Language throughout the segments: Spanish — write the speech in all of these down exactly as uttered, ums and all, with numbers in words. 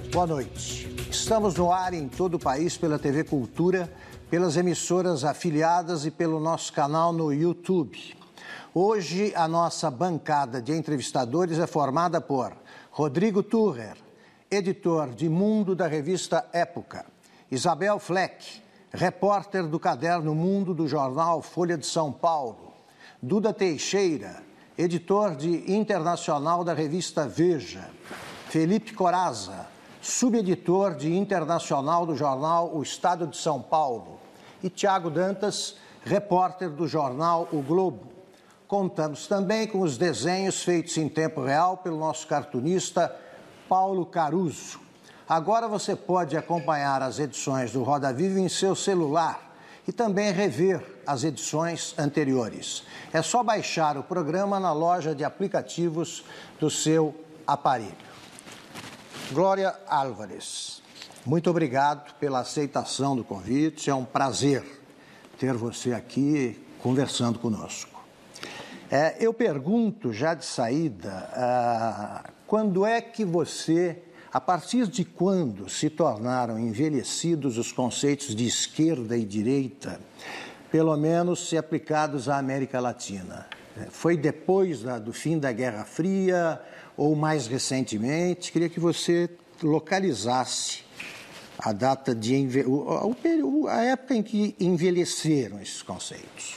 Boa noite. Estamos no ar em todo o país pela T V Cultura, pelas emissoras afiliadas e pelo nosso canal no YouTube. Hoje, a nossa bancada de entrevistadores é formada por Rodrigo Turrer, editor de Mundo da revista Época, Isabel Fleck, repórter do caderno Mundo do jornal Folha de São Paulo, Duda Teixeira, editor de Internacional da revista Veja, Felipe Corazza, subeditor de Internacional do jornal O Estado de São Paulo, e Tiago Dantas, repórter do jornal O Globo. Contamos também com os desenhos feitos em tempo real pelo nosso cartunista Paulo Caruso. Agora você pode acompanhar as edições do Roda Viva em seu celular e também rever as edições anteriores. É só baixar o programa na loja de aplicativos do seu aparelho. Glória Álvares, muito obrigado pela aceitação do convite. É um prazer ter você aqui conversando conosco. É, eu pergunto já de saída, ah, quando é que você, a partir de quando se tornaram envelhecidos os conceitos de esquerda e direita, pelo menos se aplicados à América Latina? Foi depois da, do fim da Guerra Fria ou mais recentemente? Queria que você localizasse a data de enve... a época em que envelheceram esses conceitos.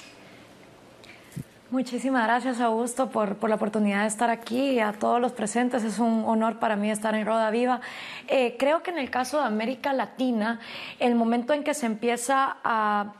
Muchísimas gracias, Augusto, por, por la oportunidad de estar aquí. A todos los presentes, es un honor para mí estar en Roda Viva. Eh, creo que en el caso de América Latina, el momento en que se empieza a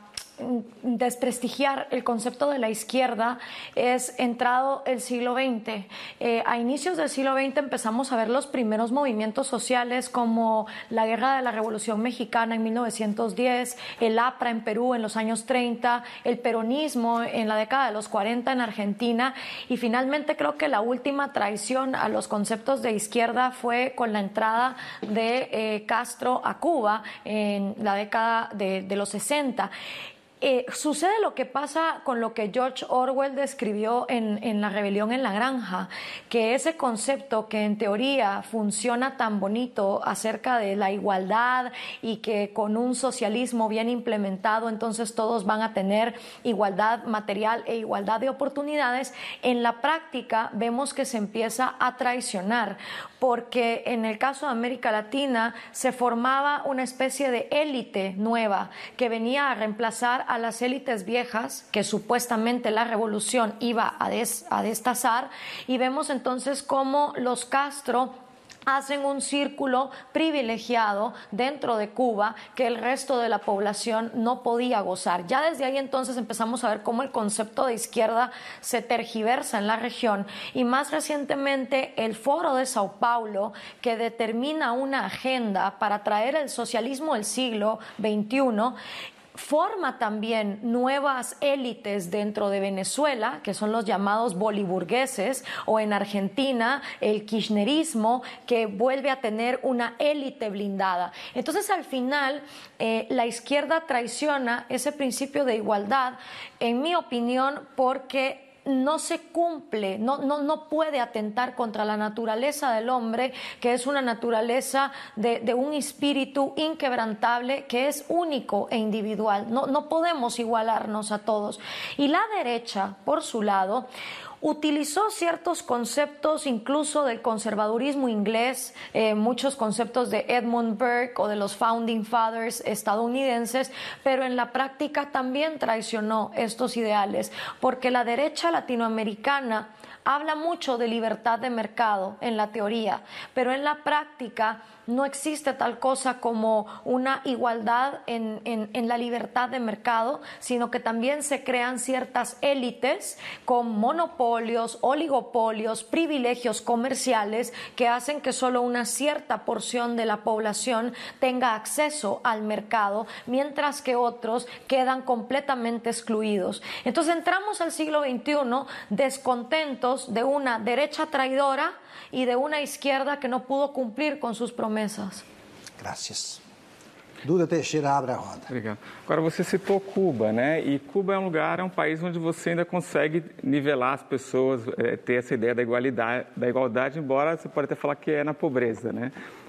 desprestigiar el concepto de la izquierda es entrado el siglo veinte. Eh, a inicios del siglo veinte empezamos a ver los primeros movimientos sociales como la Guerra de la Revolución Mexicana en mil novecientos diez, el APRA en Perú en los años treinta, el peronismo en la década de los cuarenta en Argentina, y finalmente creo que la última traición a los conceptos de izquierda fue con la entrada de eh, Castro a Cuba en la década de, de los sesenta. Eh, sucede lo que pasa con lo que George Orwell describió en, en La rebelión en la granja, que ese concepto que en teoría funciona tan bonito acerca de la igualdad y que con un socialismo bien implementado entonces todos van a tener igualdad material e igualdad de oportunidades, en la práctica vemos que se empieza a traicionar, porque en el caso de América Latina se formaba una especie de élite nueva que venía a reemplazar a las élites viejas que supuestamente la revolución iba a, des, a destazar, y vemos entonces cómo los Castro hacen un círculo privilegiado dentro de Cuba que el resto de la población no podía gozar. Ya desde ahí entonces empezamos a ver cómo el concepto de izquierda se tergiversa en la región, y más recientemente el Foro de Sao Paulo, que determina una agenda para traer el socialismo del siglo veintiuno, forma también nuevas élites dentro de Venezuela, que son los llamados boliburgueses, o en Argentina el kirchnerismo, que vuelve a tener una élite blindada. Entonces, al final, eh, la izquierda traiciona ese principio de igualdad, en mi opinión, porque no se cumple, no, no, no puede atentar contra la naturaleza del hombre, que es una naturaleza de, de un espíritu inquebrantable, que es único e individual. No, no podemos igualarnos a todos. Y la derecha, por su lado, utilizó ciertos conceptos incluso del conservadurismo inglés, eh, muchos conceptos de Edmund Burke o de los Founding Fathers estadounidenses, pero en la práctica también traicionó estos ideales, porque la derecha latinoamericana habla mucho de libertad de mercado en la teoría, pero en la práctica no existe tal cosa como una igualdad en, en, en la libertad de mercado, sino que también se crean ciertas élites con monopolios, oligopolios, privilegios comerciales que hacen que solo una cierta porción de la población tenga acceso al mercado, mientras que otros quedan completamente excluidos. Entonces entramos al siglo veintiuno descontentos de una derecha traidora y de una izquierda que no pudo cumplir con sus promesas. Gracias. Duda Teixeira, abre a roda. Obrigado. Agora, você citou Cuba, né? E Cuba é um lugar, é um país onde você ainda consegue nivelar as pessoas, é, ter essa ideia da igualdade, da igualdade, embora você pode até falar que é na pobreza, né?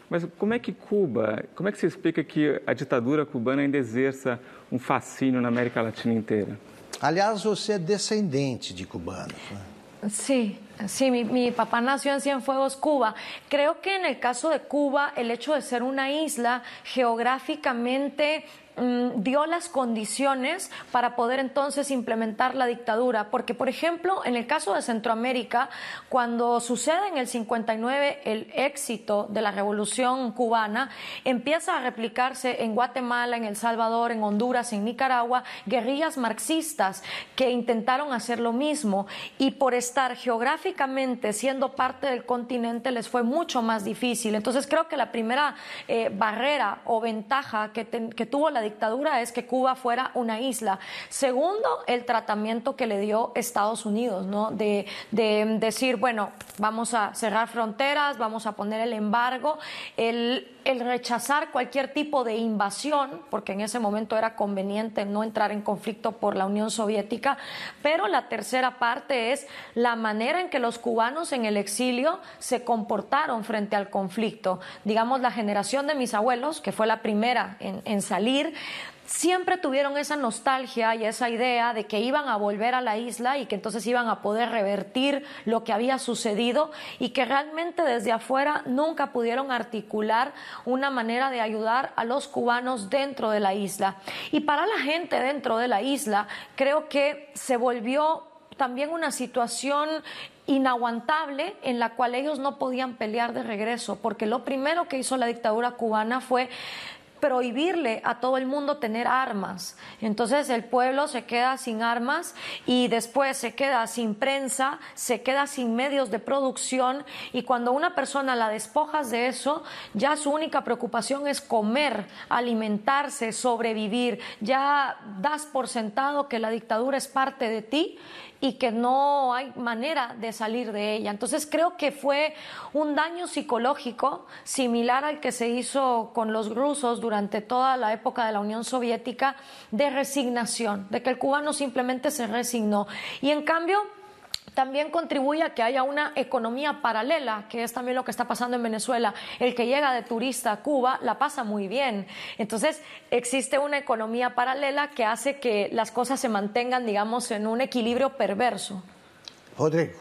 Mas como é que Cuba, como é que se explica que a ditadura cubana ainda exerça um fascínio na América Latina inteira? Aliás, você é descendente de cubanos, né? Sí, sí, mi, mi papá nació en Cienfuegos, Cuba. Creo que en el caso de Cuba, el hecho de ser una isla geográficamente mmm, dio las condiciones para poder entonces implementar la dictadura. Porque, por ejemplo, en el caso de Centroamérica, cuando sucede en el cincuenta y nueve el éxito de la revolución cubana, empieza a replicarse en Guatemala, en El Salvador, en Honduras, en Nicaragua, guerrillas marxistas que intentaron hacer lo mismo, y por estar geográficamente siendo parte del continente les fue mucho más difícil. Entonces creo que la primera eh, barrera o ventaja que, ten, que tuvo la dictadura es que Cuba fuera una isla. Segundo, el tratamiento que le dio Estados Unidos, ¿no? De, de decir, bueno, vamos a cerrar fronteras, vamos a poner el embargo, el el rechazar cualquier tipo de invasión, porque en ese momento era conveniente no entrar en conflicto por la Unión Soviética, pero la tercera parte es la manera en que los cubanos en el exilio se comportaron frente al conflicto. Digamos, la generación de mis abuelos, que fue la primera en, en salir, siempre tuvieron esa nostalgia y esa idea de que iban a volver a la isla y que entonces iban a poder revertir lo que había sucedido, y que realmente desde afuera nunca pudieron articular una manera de ayudar a los cubanos dentro de la isla. Y para la gente dentro de la isla, creo que se volvió también una situación inaguantable en la cual ellos no podían pelear de regreso, porque lo primero que hizo la dictadura cubana fue prohibirle a todo el mundo tener armas. Entonces el pueblo se queda sin armas y después se queda sin prensa, se queda sin medios de producción, y cuando una persona la despojas de eso, ya su única preocupación es comer, alimentarse, sobrevivir. Ya das por sentado que la dictadura es parte de ti y que no hay manera de salir de ella. Entonces creo que fue un daño psicológico similar al que se hizo con los rusos durante toda la época de la Unión Soviética, de resignación, de que el cubano simplemente se resignó. Y en cambio también contribuye a que haya una economía paralela, que es también lo que está pasando en Venezuela. El que llega de turista a Cuba la pasa muy bien. Entonces existe una economía paralela que hace que las cosas se mantengan, digamos, en un equilibrio perverso. Rodrigo.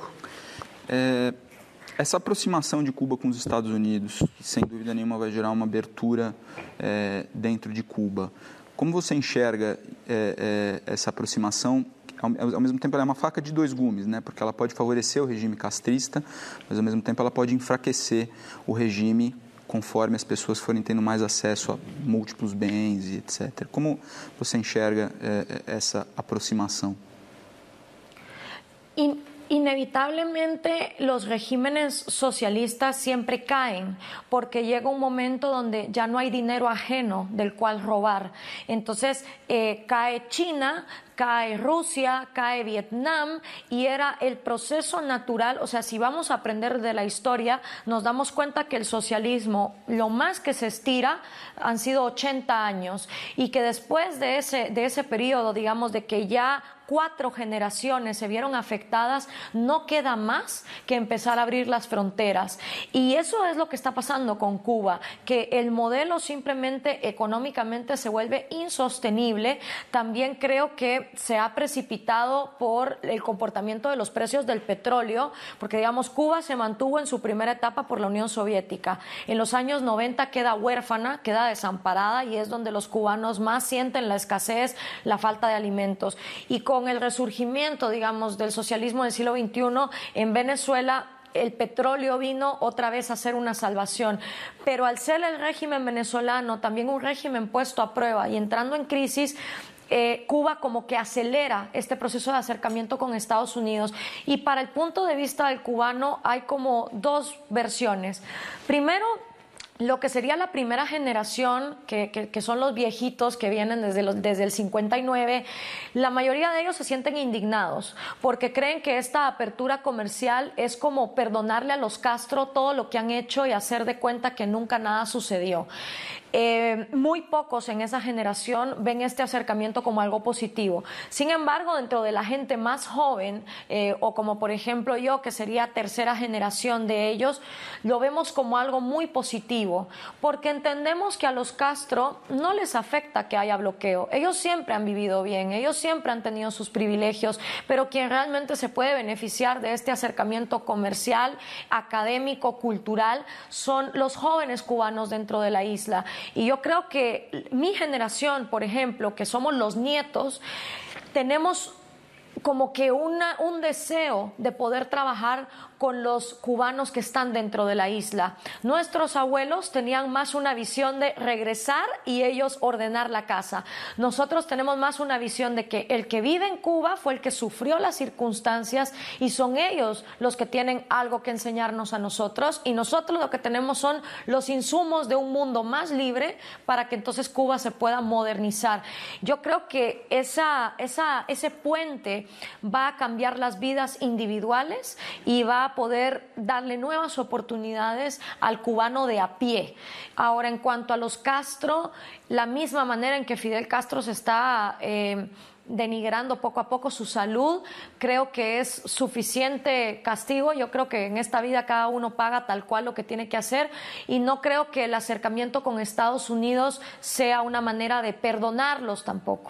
É, essa aproximação de Cuba com os Estados Unidos, sem dúvida nenhuma, vai gerar uma abertura é, dentro de Cuba. Como você enxerga é, é, essa aproximação? Ao mesmo tempo, ela é uma faca de dois gumes, né? Porque ela pode favorecer o regime castrista, mas, ao mesmo tempo, ela pode enfraquecer o regime conforme as pessoas forem tendo mais acesso a múltiplos bens e etcétera. Como você enxerga é, essa aproximação? In Inevitablemente los regímenes socialistas siempre caen, porque llega un momento donde ya no hay dinero ajeno del cual robar. Entonces eh, cae China, cae Rusia, cae Vietnam, y era el proceso natural. O sea, si vamos a aprender de la historia, nos damos cuenta que el socialismo, lo más que se estira, han sido ochenta años, y que después de ese, de ese periodo, digamos, de que ya cuatro generaciones se vieron afectadas, no queda más que empezar a abrir las fronteras. Y eso es lo que está pasando con Cuba, que el modelo simplemente económicamente se vuelve insostenible. También creo que se ha precipitado por el comportamiento de los precios del petróleo, porque, digamos, Cuba se mantuvo en su primera etapa por la Unión Soviética. En los años noventa queda huérfana, queda desamparada, y es donde los cubanos más sienten la escasez, la falta de alimentos. Y con Con el resurgimiento, digamos, del socialismo del siglo veintiuno en Venezuela, el petróleo vino otra vez a ser una salvación. Pero al ser el régimen venezolano también un régimen puesto a prueba y entrando en crisis, Eh, Cuba como que acelera este proceso de acercamiento con Estados Unidos. Y para el punto de vista del cubano hay como dos versiones. Primero, lo que sería la primera generación, que, que, que son los viejitos que vienen desde, los, desde el cincuenta y nueve, la mayoría de ellos se sienten indignados porque creen que esta apertura comercial es como perdonarle a los Castro todo lo que han hecho y hacer de cuenta que nunca nada sucedió. eh, muy pocos en esa generación ven este acercamiento como algo positivo. Sin embargo, dentro de la gente más joven, eh, o como por ejemplo yo, que sería tercera generación de ellos, lo vemos como algo muy positivo, porque entendemos que a los Castro no les afecta que haya bloqueo. Ellos siempre han vivido bien, ellos siempre han tenido sus privilegios, pero quien realmente se puede beneficiar de este acercamiento comercial, académico, cultural, son los jóvenes cubanos dentro de la isla. Y yo creo que mi generación, por ejemplo, que somos los nietos, tenemos como que una, un deseo de poder trabajar con los cubanos que están dentro de la isla. Nuestros abuelos tenían más una visión de regresar y ellos ordenar la casa. Nosotros tenemos más una visión de que el que vive en Cuba fue el que sufrió las circunstancias y son ellos los que tienen algo que enseñarnos a nosotros, y nosotros lo que tenemos son los insumos de un mundo más libre para que entonces Cuba se pueda modernizar. Yo creo que esa, esa, ese puente va a cambiar las vidas individuales y va a poder darle nuevas oportunidades al cubano de a pie. Ahora, en cuanto a los Castro, la misma manera en que Fidel Castro se está eh, denigrando poco a poco su salud, creo que es suficiente castigo. Yo creo que en esta vida cada uno paga tal cual lo que tiene que hacer, y no creo que el acercamiento con Estados Unidos sea una manera de perdonarlos tampoco.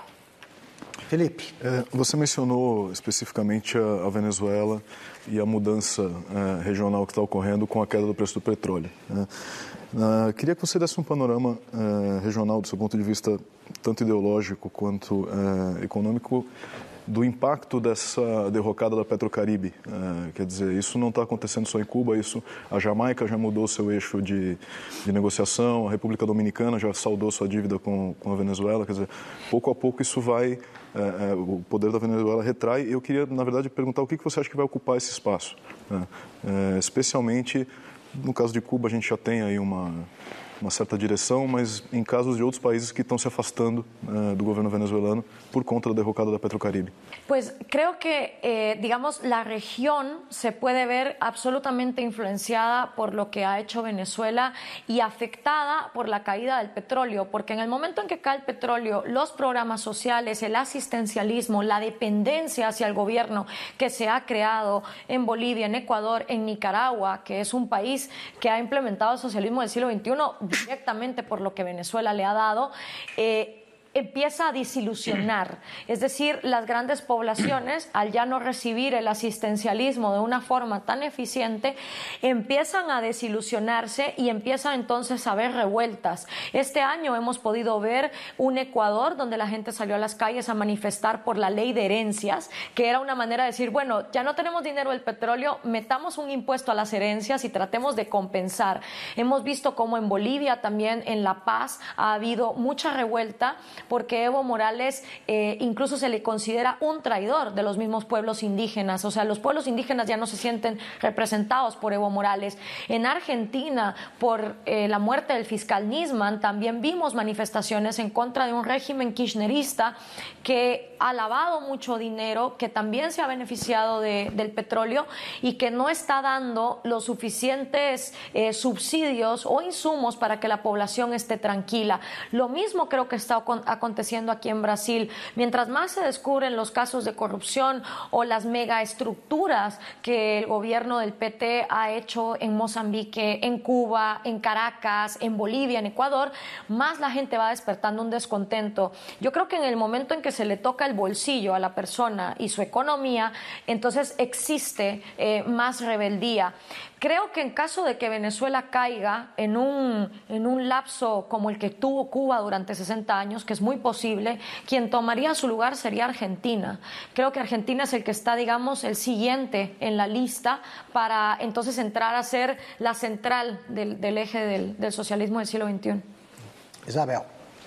Felipe. É, você mencionou especificamente a, a Venezuela e a mudança é, regional que está ocorrendo com a queda do preço do petróleo. Né? Uh, queria que você desse um panorama uh, regional, do seu ponto de vista tanto ideológico quanto uh, econômico, do impacto dessa derrocada da Petrocaribe. Uh, quer dizer, isso não está acontecendo só em Cuba, isso, a Jamaica já mudou seu eixo de, de negociação, a República Dominicana já saldou sua dívida com, com a Venezuela, quer dizer, pouco a pouco isso vai, uh, uh, o poder da Venezuela retrai. Eu queria, na verdade, perguntar o que, que você acha que vai ocupar esse espaço, né? uh, especialmente no caso de Cuba, a gente já tem aí uma, uma certa direção, mas em casos de outros países que estão se afastando uh, do governo venezuelano por conta da derrocada da Petrocaribe. Pues creo que, eh, digamos, la región se puede ver absolutamente influenciada por lo que ha hecho Venezuela y afectada por la caída del petróleo, porque en el momento en que cae el petróleo, los programas sociales, el asistencialismo, la dependencia hacia el gobierno que se ha creado en Bolivia, en Ecuador, en Nicaragua, que es un país que ha implementado el socialismo del siglo veintiuno directamente por lo que Venezuela le ha dado, eh, empieza a desilusionar. Es decir, las grandes poblaciones, al ya no recibir el asistencialismo de una forma tan eficiente, empiezan a desilusionarse y empiezan entonces a haber revueltas. Este año hemos podido ver un Ecuador donde la gente salió a las calles a manifestar por la ley de herencias, que era una manera de decir, bueno, ya no tenemos dinero del petróleo, metamos un impuesto a las herencias y tratemos de compensar. Hemos visto cómo en Bolivia, también en La Paz, ha habido mucha revuelta, porque Evo Morales eh, incluso se le considera un traidor de los mismos pueblos indígenas. O sea, los pueblos indígenas ya no se sienten representados por Evo Morales. En Argentina, por eh, la muerte del fiscal Nisman, también vimos manifestaciones en contra de un régimen kirchnerista que ha lavado mucho dinero, que también se ha beneficiado de, del petróleo y que no está dando los suficientes eh, subsidios o insumos para que la población esté tranquila. Lo mismo creo que está aconteciendo aquí en Brasil. Mientras más se descubren los casos de corrupción o las megaestructuras que el gobierno del P T ha hecho en Mozambique, en Cuba, en Caracas, en Bolivia, en Ecuador, más la gente va despertando un descontento. Yo creo que en el momento en que se le toca el bolsillo a la persona y su economía, entonces existe eh, más rebeldía. Creo que en caso de que Venezuela caiga en un, en un lapso como el que tuvo Cuba durante sesenta años, que es muy posible, quien tomaría su lugar sería Argentina. Creo que Argentina es el que está, digamos, el siguiente en la lista para entonces entrar a ser la central del, del eje del, del socialismo del siglo veintiuno. Isabel.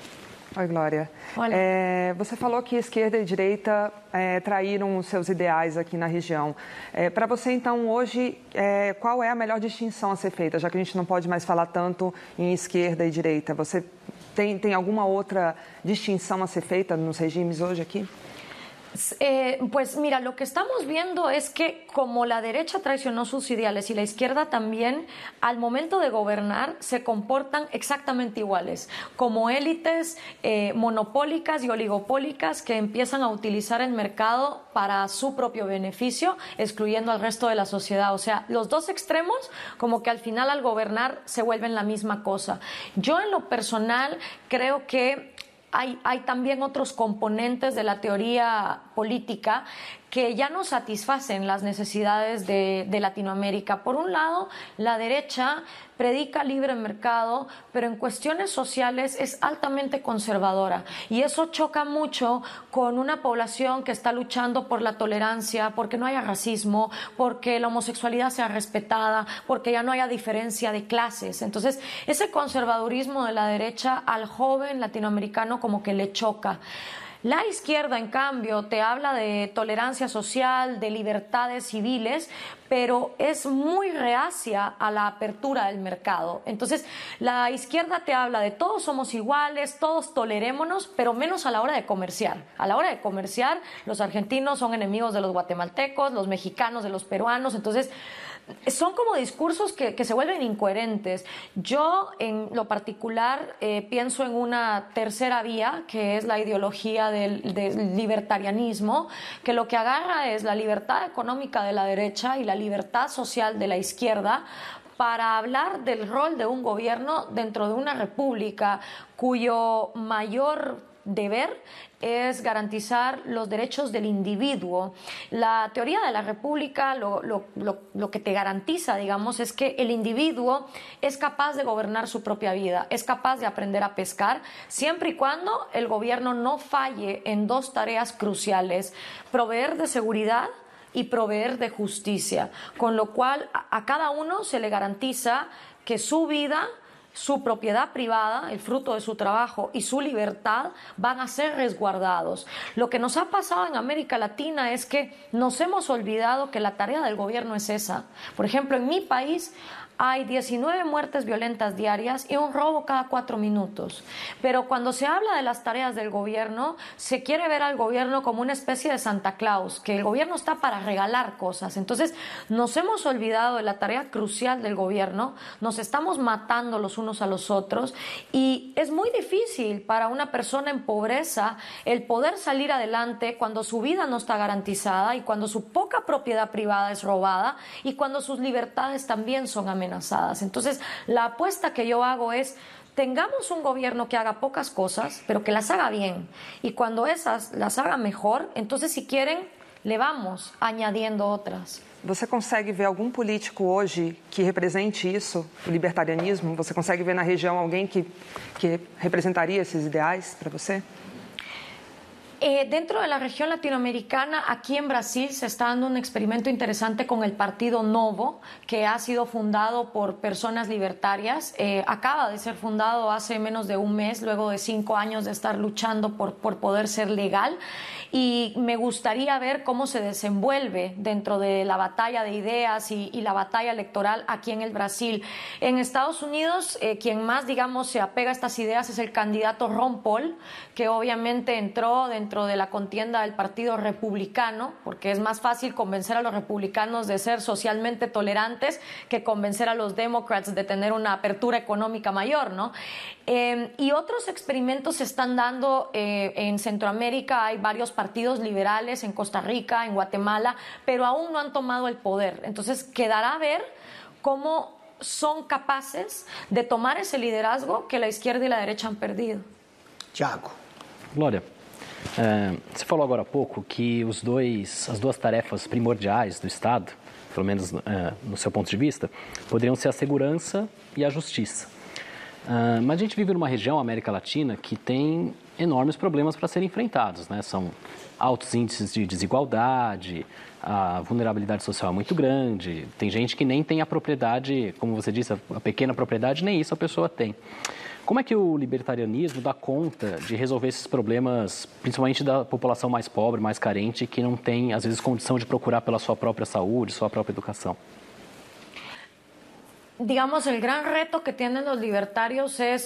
Oi, Glória. É, você falou que esquerda e direita é, traíram os seus ideais aqui na região. É, para você, então, hoje, é, qual é a melhor distinção a ser feita, já que a gente não pode mais falar tanto em esquerda e direita? Você tem, tem alguma outra distinção a ser feita nos regimes hoje aqui? Eh, pues mira, lo que estamos viendo es que como la derecha traicionó sus ideales y la izquierda también, al momento de gobernar se comportan exactamente iguales, como élites eh, monopólicas y oligopólicas que empiezan a utilizar el mercado para su propio beneficio, excluyendo al resto de la sociedad. O sea, los dos extremos como que al final al gobernar se vuelven la misma cosa. Yo en lo personal creo que Hay, hay también otros componentes de la teoría política que ya no satisfacen las necesidades de, de Latinoamérica. Por un lado, la derecha predica libre mercado, pero en cuestiones sociales es altamente conservadora y eso choca mucho con una población que está luchando por la tolerancia, porque no haya racismo, porque la homosexualidad sea respetada, porque ya no haya diferencia de clases. Entonces, ese conservadurismo de la derecha al joven latinoamericano como que le choca. La izquierda, en cambio, te habla de tolerancia social, de libertades civiles, pero es muy reacia a la apertura del mercado. Entonces, la izquierda te habla de todos somos iguales, todos tolerémonos, pero menos a la hora de comerciar. A la hora de comerciar, los argentinos son enemigos de los guatemaltecos, los mexicanos de los peruanos. Entonces, son como discursos que, que se vuelven incoherentes. Yo, en lo particular, eh, pienso en una tercera vía, que es la ideología del, del libertarianismo, que lo que agarra es la libertad económica de la derecha y la libertad social de la izquierda para hablar del rol de un gobierno dentro de una república cuyo mayor deber es garantizar los derechos del individuo. La teoría de la república lo, lo, lo, lo que te garantiza, digamos, es que el individuo es capaz de gobernar su propia vida, es capaz de aprender a pescar, siempre y cuando el gobierno no falle en dos tareas cruciales: proveer de seguridad y proveer de justicia, con lo cual a, a cada uno se le garantiza que su vida, su propiedad privada, el fruto de su trabajo y su libertad van a ser resguardados. Lo que nos ha pasado en América Latina es que nos hemos olvidado que la tarea del gobierno es esa. Por ejemplo, en mi país hay diecinueve muertes violentas diarias y un robo cada cuatro minutos. Pero cuando se habla de las tareas del gobierno, se quiere ver al gobierno como una especie de Santa Claus, que el gobierno está para regalar cosas. Entonces, nos hemos olvidado de la tarea crucial del gobierno, nos estamos matando los unos a los otros y es muy difícil para una persona en pobreza el poder salir adelante cuando su vida no está garantizada y cuando su poca propiedad privada es robada y cuando sus libertades también son amenazadas. Entonces, la apuesta que yo hago es: tengamos un gobierno que haga pocas cosas, pero que las haga bien. Y cuando esas las haga mejor, entonces, si quieren, le vamos añadiendo otras. Você consegue ver algum político hoje que represente isso, o libertarianismo? Você consegue ver na região alguém que, que representaria esses ideais para você? Eh, dentro de la región latinoamericana, aquí en Brasil se está dando un experimento interesante con el Partido Novo, que ha sido fundado por personas libertarias. Eh, acaba de ser fundado hace menos de un mes, luego de cinco años de estar luchando por, por poder ser legal. Y me gustaría ver cómo se desenvuelve dentro de la batalla de ideas y, y la batalla electoral aquí en el Brasil. En Estados Unidos, eh, quien más, digamos, se apega a estas ideas es el candidato Ron Paul, que obviamente entró dentro dentro de la contienda del Partido Republicano, porque es más fácil convencer a los republicanos de ser socialmente tolerantes que convencer a los Democrats de tener una apertura económica mayor, ¿no? Eh, y otros experimentos se están dando eh, en Centroamérica. Hay varios partidos liberales en Costa Rica, en Guatemala, pero aún no han tomado el poder. Entonces, quedará a ver cómo son capaces de tomar ese liderazgo que la izquierda y la derecha han perdido. Tiago. Glória. É, você falou agora há pouco que os dois, as duas tarefas primordiais do Estado, pelo menos é, no seu ponto de vista, poderiam ser a segurança e a justiça. É, mas a gente vive numa região, a América Latina, que tem enormes problemas para serem enfrentados, né? São altos índices de desigualdade, a vulnerabilidade social é muito grande, tem gente que nem tem a propriedade, como você disse, a pequena propriedade, nem isso a pessoa tem. Como é que o libertarianismo dá conta de resolver esses problemas, principalmente da população mais pobre, mais carente, que não tem, às vezes, condição de procurar pela sua própria saúde, sua própria educação? Digamos, el gran reto que tienen los libertarios es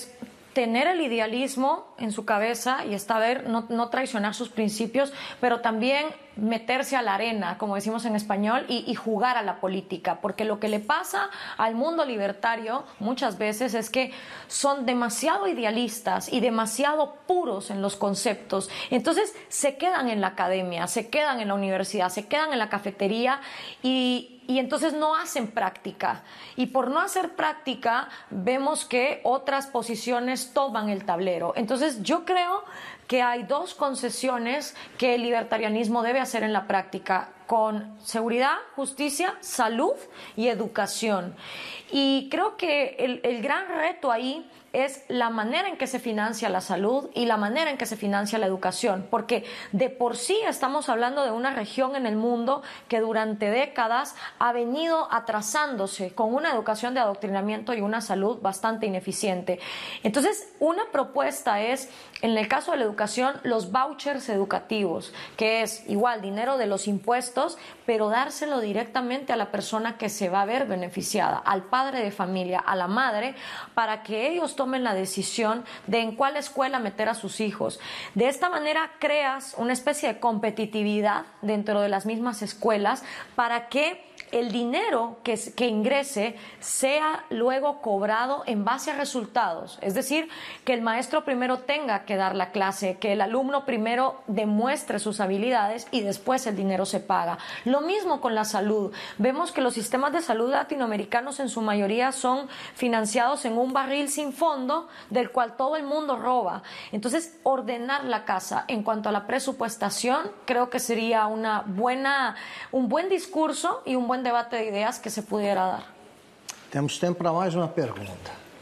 tener el idealismo en su cabeza y está ver, no, no traicionar sus principios, pero también meterse a la arena, como decimos en español, y, y jugar a la política, porque lo que le pasa al mundo libertario muchas veces es que son demasiado idealistas y demasiado puros en los conceptos, entonces se quedan en la academia, se quedan en la universidad, se quedan en la cafetería y Y entonces no hacen práctica. Y por no hacer práctica, vemos que otras posiciones toman el tablero. Entonces yo creo que hay dos concesiones que el libertarianismo debe hacer en la práctica, con seguridad, justicia, salud y educación. Y creo que el, el gran reto ahí es la manera en que se financia la salud y la manera en que se financia la educación, porque de por sí estamos hablando de una región en el mundo que durante décadas ha venido atrasándose con una educación de adoctrinamiento y una salud bastante ineficiente. Entonces, una propuesta es, en el caso de la educación, los vouchers educativos, que es igual dinero de los impuestos, pero dárselo directamente a la persona que se va a ver beneficiada, al padre de familia, a la madre, para que ellos tomen la decisión de en cuál escuela meter a sus hijos. De esta manera creas una especie de competitividad dentro de las mismas escuelas para que el dinero que, que ingrese sea luego cobrado en base a resultados. Es decir, que el maestro primero tenga que dar la clase, que el alumno primero demuestre sus habilidades y después el dinero se paga. Lo mismo con la salud. Vemos que los sistemas de salud latinoamericanos en su mayoría son financiados en un barril sin fondo del cual todo el mundo roba. Entonces, ordenar la casa en cuanto a la presupuestación creo que sería una buena, un buen discurso y un buen debate de ideas que se pudiera dar. Temos tempo para mais uma pergunta.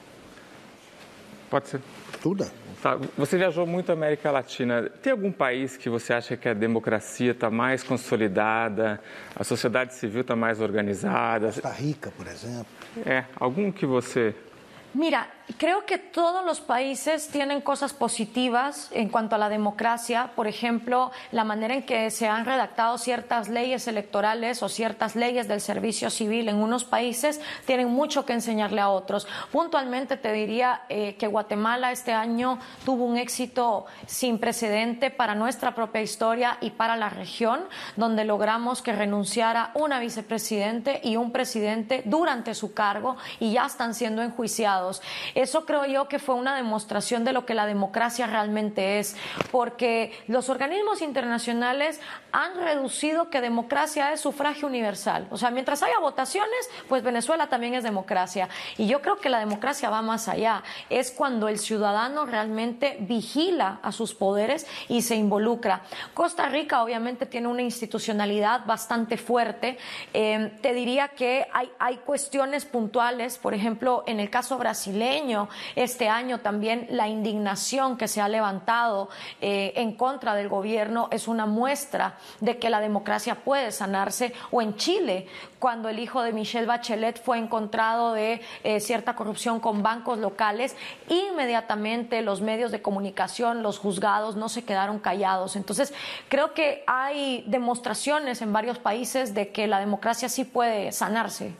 Pode ser. Tudo. Tá. Você viajou muito a América Latina. Tem algum país que você acha que a democracia está mais consolidada, a sociedade civil está mais organizada? Costa Rica, por exemplo. É, algum que você... Mira, creo que todos los países tienen cosas positivas en cuanto a la democracia. Por ejemplo, la manera en que se han redactado ciertas leyes electorales o ciertas leyes del servicio civil en unos países tienen mucho que enseñarle a otros. Puntualmente te diría eh, que Guatemala este año tuvo un éxito sin precedente para nuestra propia historia y para la región, donde logramos que renunciara una vicepresidente y un presidente durante su cargo y ya están siendo enjuiciados. Eso creo yo que fue una demostración de lo que la democracia realmente es, porque los organismos internacionales han reducido que democracia es sufragio universal. O sea, mientras haya votaciones, pues Venezuela también es democracia. Y yo creo que la democracia va más allá. Es cuando el ciudadano realmente vigila a sus poderes y se involucra. Costa Rica obviamente tiene una institucionalidad bastante fuerte. Eh, te diría que hay, hay cuestiones puntuales, por ejemplo, en el caso brasileño, este año también la indignación que se ha levantado eh, en contra del gobierno es una muestra de que la democracia puede sanarse. O en Chile, cuando el hijo de Michelle Bachelet fue encontrado de eh, cierta corrupción con bancos locales, inmediatamente los medios de comunicación, los juzgados no se quedaron callados. Entonces, creo que hay demostraciones en varios países de que la democracia sí puede sanarse.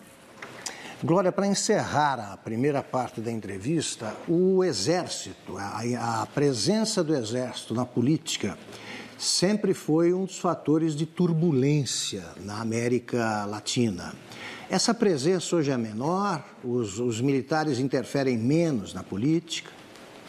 Glória, para encerrar a primeira parte da entrevista, o Exército, a, a presença do Exército na política sempre foi um dos fatores de turbulência na América Latina. Essa presença hoje é menor? Os, os militares interferem menos na política?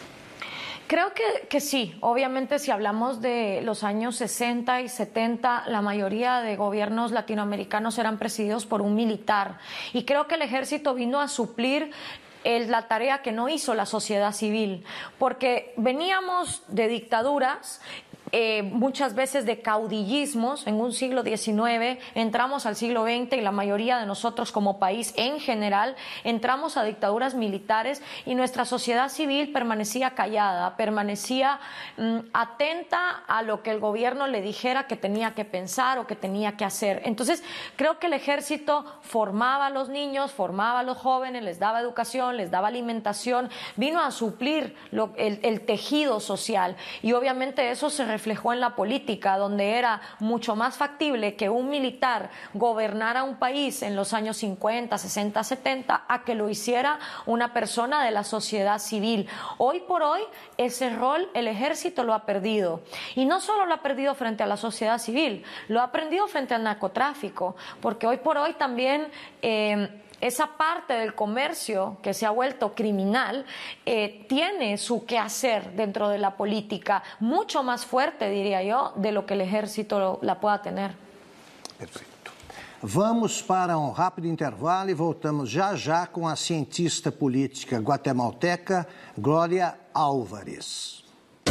Creo que, que sí, obviamente si hablamos de los años sesenta y setenta, la mayoría de gobiernos latinoamericanos eran presididos por un militar y creo que el ejército vino a suplir el, la tarea que no hizo la sociedad civil, porque veníamos de dictaduras, Eh, muchas veces de caudillismos en un siglo diecinueve, entramos al siglo veinte y la mayoría de nosotros como país en general entramos a dictaduras militares y nuestra sociedad civil permanecía callada, permanecía mm, atenta a lo que el gobierno le dijera que tenía que pensar o que tenía que hacer. Entonces creo que el ejército formaba a los niños, formaba a los jóvenes, les daba educación, les daba alimentación, vino a suplir lo, el, el tejido social y obviamente eso se refiere reflejó en la política, donde era mucho más factible que un militar gobernara un país en los años cincuenta, sesenta, setenta, a que lo hiciera una persona de la sociedad civil. Hoy por hoy, ese rol el ejército lo ha perdido. Y no solo lo ha perdido frente a la sociedad civil, lo ha perdido frente al narcotráfico, porque hoy por hoy también eh, esa parte del comercio que se ha vuelto criminal eh, tiene su quehacer dentro de la política, mucho más fuerte, diría yo, de lo que el ejército la pueda tener. Perfeito. Vamos para um rápido intervalo e voltamos já já com a cientista política guatemalteca Glória Álvares.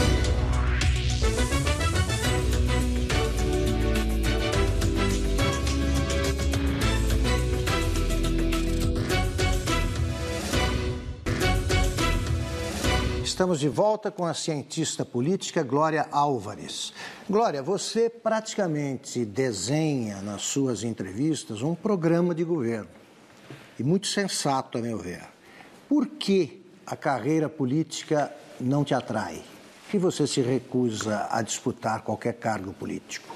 Estamos de volta com a cientista política Glória Álvares. Glória, você praticamente desenha nas suas entrevistas um programa de governo, e muito sensato, a meu ver. Por que a carreira política não te atrai? Por que você se recusa a disputar qualquer cargo político?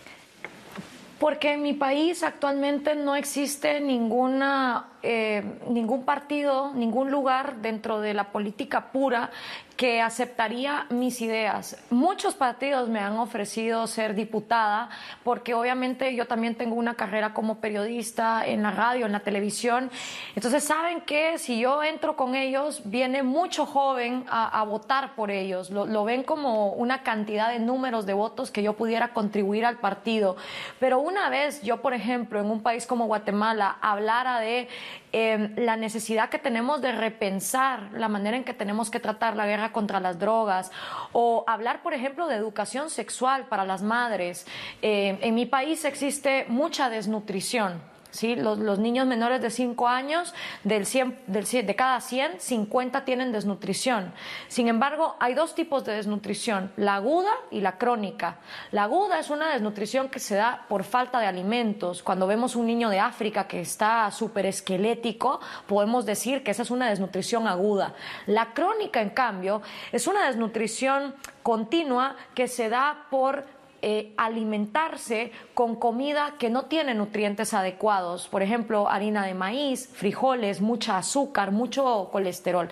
Porque en mi país actualmente no existe ninguna, eh, ningún partido, ningún lugar dentro de la política pura que aceptaría mis ideas. Muchos partidos me han ofrecido ser diputada porque obviamente yo también tengo una carrera como periodista en la radio, en la televisión. Entonces saben que si yo entro con ellos, viene mucho joven a, a votar por ellos. Lo, lo ven como una cantidad de números de votos que yo pudiera contribuir al partido. Pero una vez yo, por ejemplo, en un país como Guatemala, hablara de eh, la necesidad que tenemos de repensar la manera en que tenemos que tratar la guerra contra las drogas, o hablar, por ejemplo, de educación sexual para las madres. Eh, en mi país existe mucha desnutrición. ¿Sí? Los, los niños menores de cinco años, del cien, del cien, de cada cien, cincuenta tienen desnutrición. Sin embargo, hay dos tipos de desnutrición, la aguda y la crónica. La aguda es una desnutrición que se da por falta de alimentos. Cuando vemos un niño de África que está súper esquelético, podemos decir que esa es una desnutrición aguda. La crónica, en cambio, es una desnutrición continua que se da por Eh, alimentarse con comida que no tiene nutrientes adecuados, por ejemplo, harina de maíz, frijoles, mucha azúcar, mucho colesterol.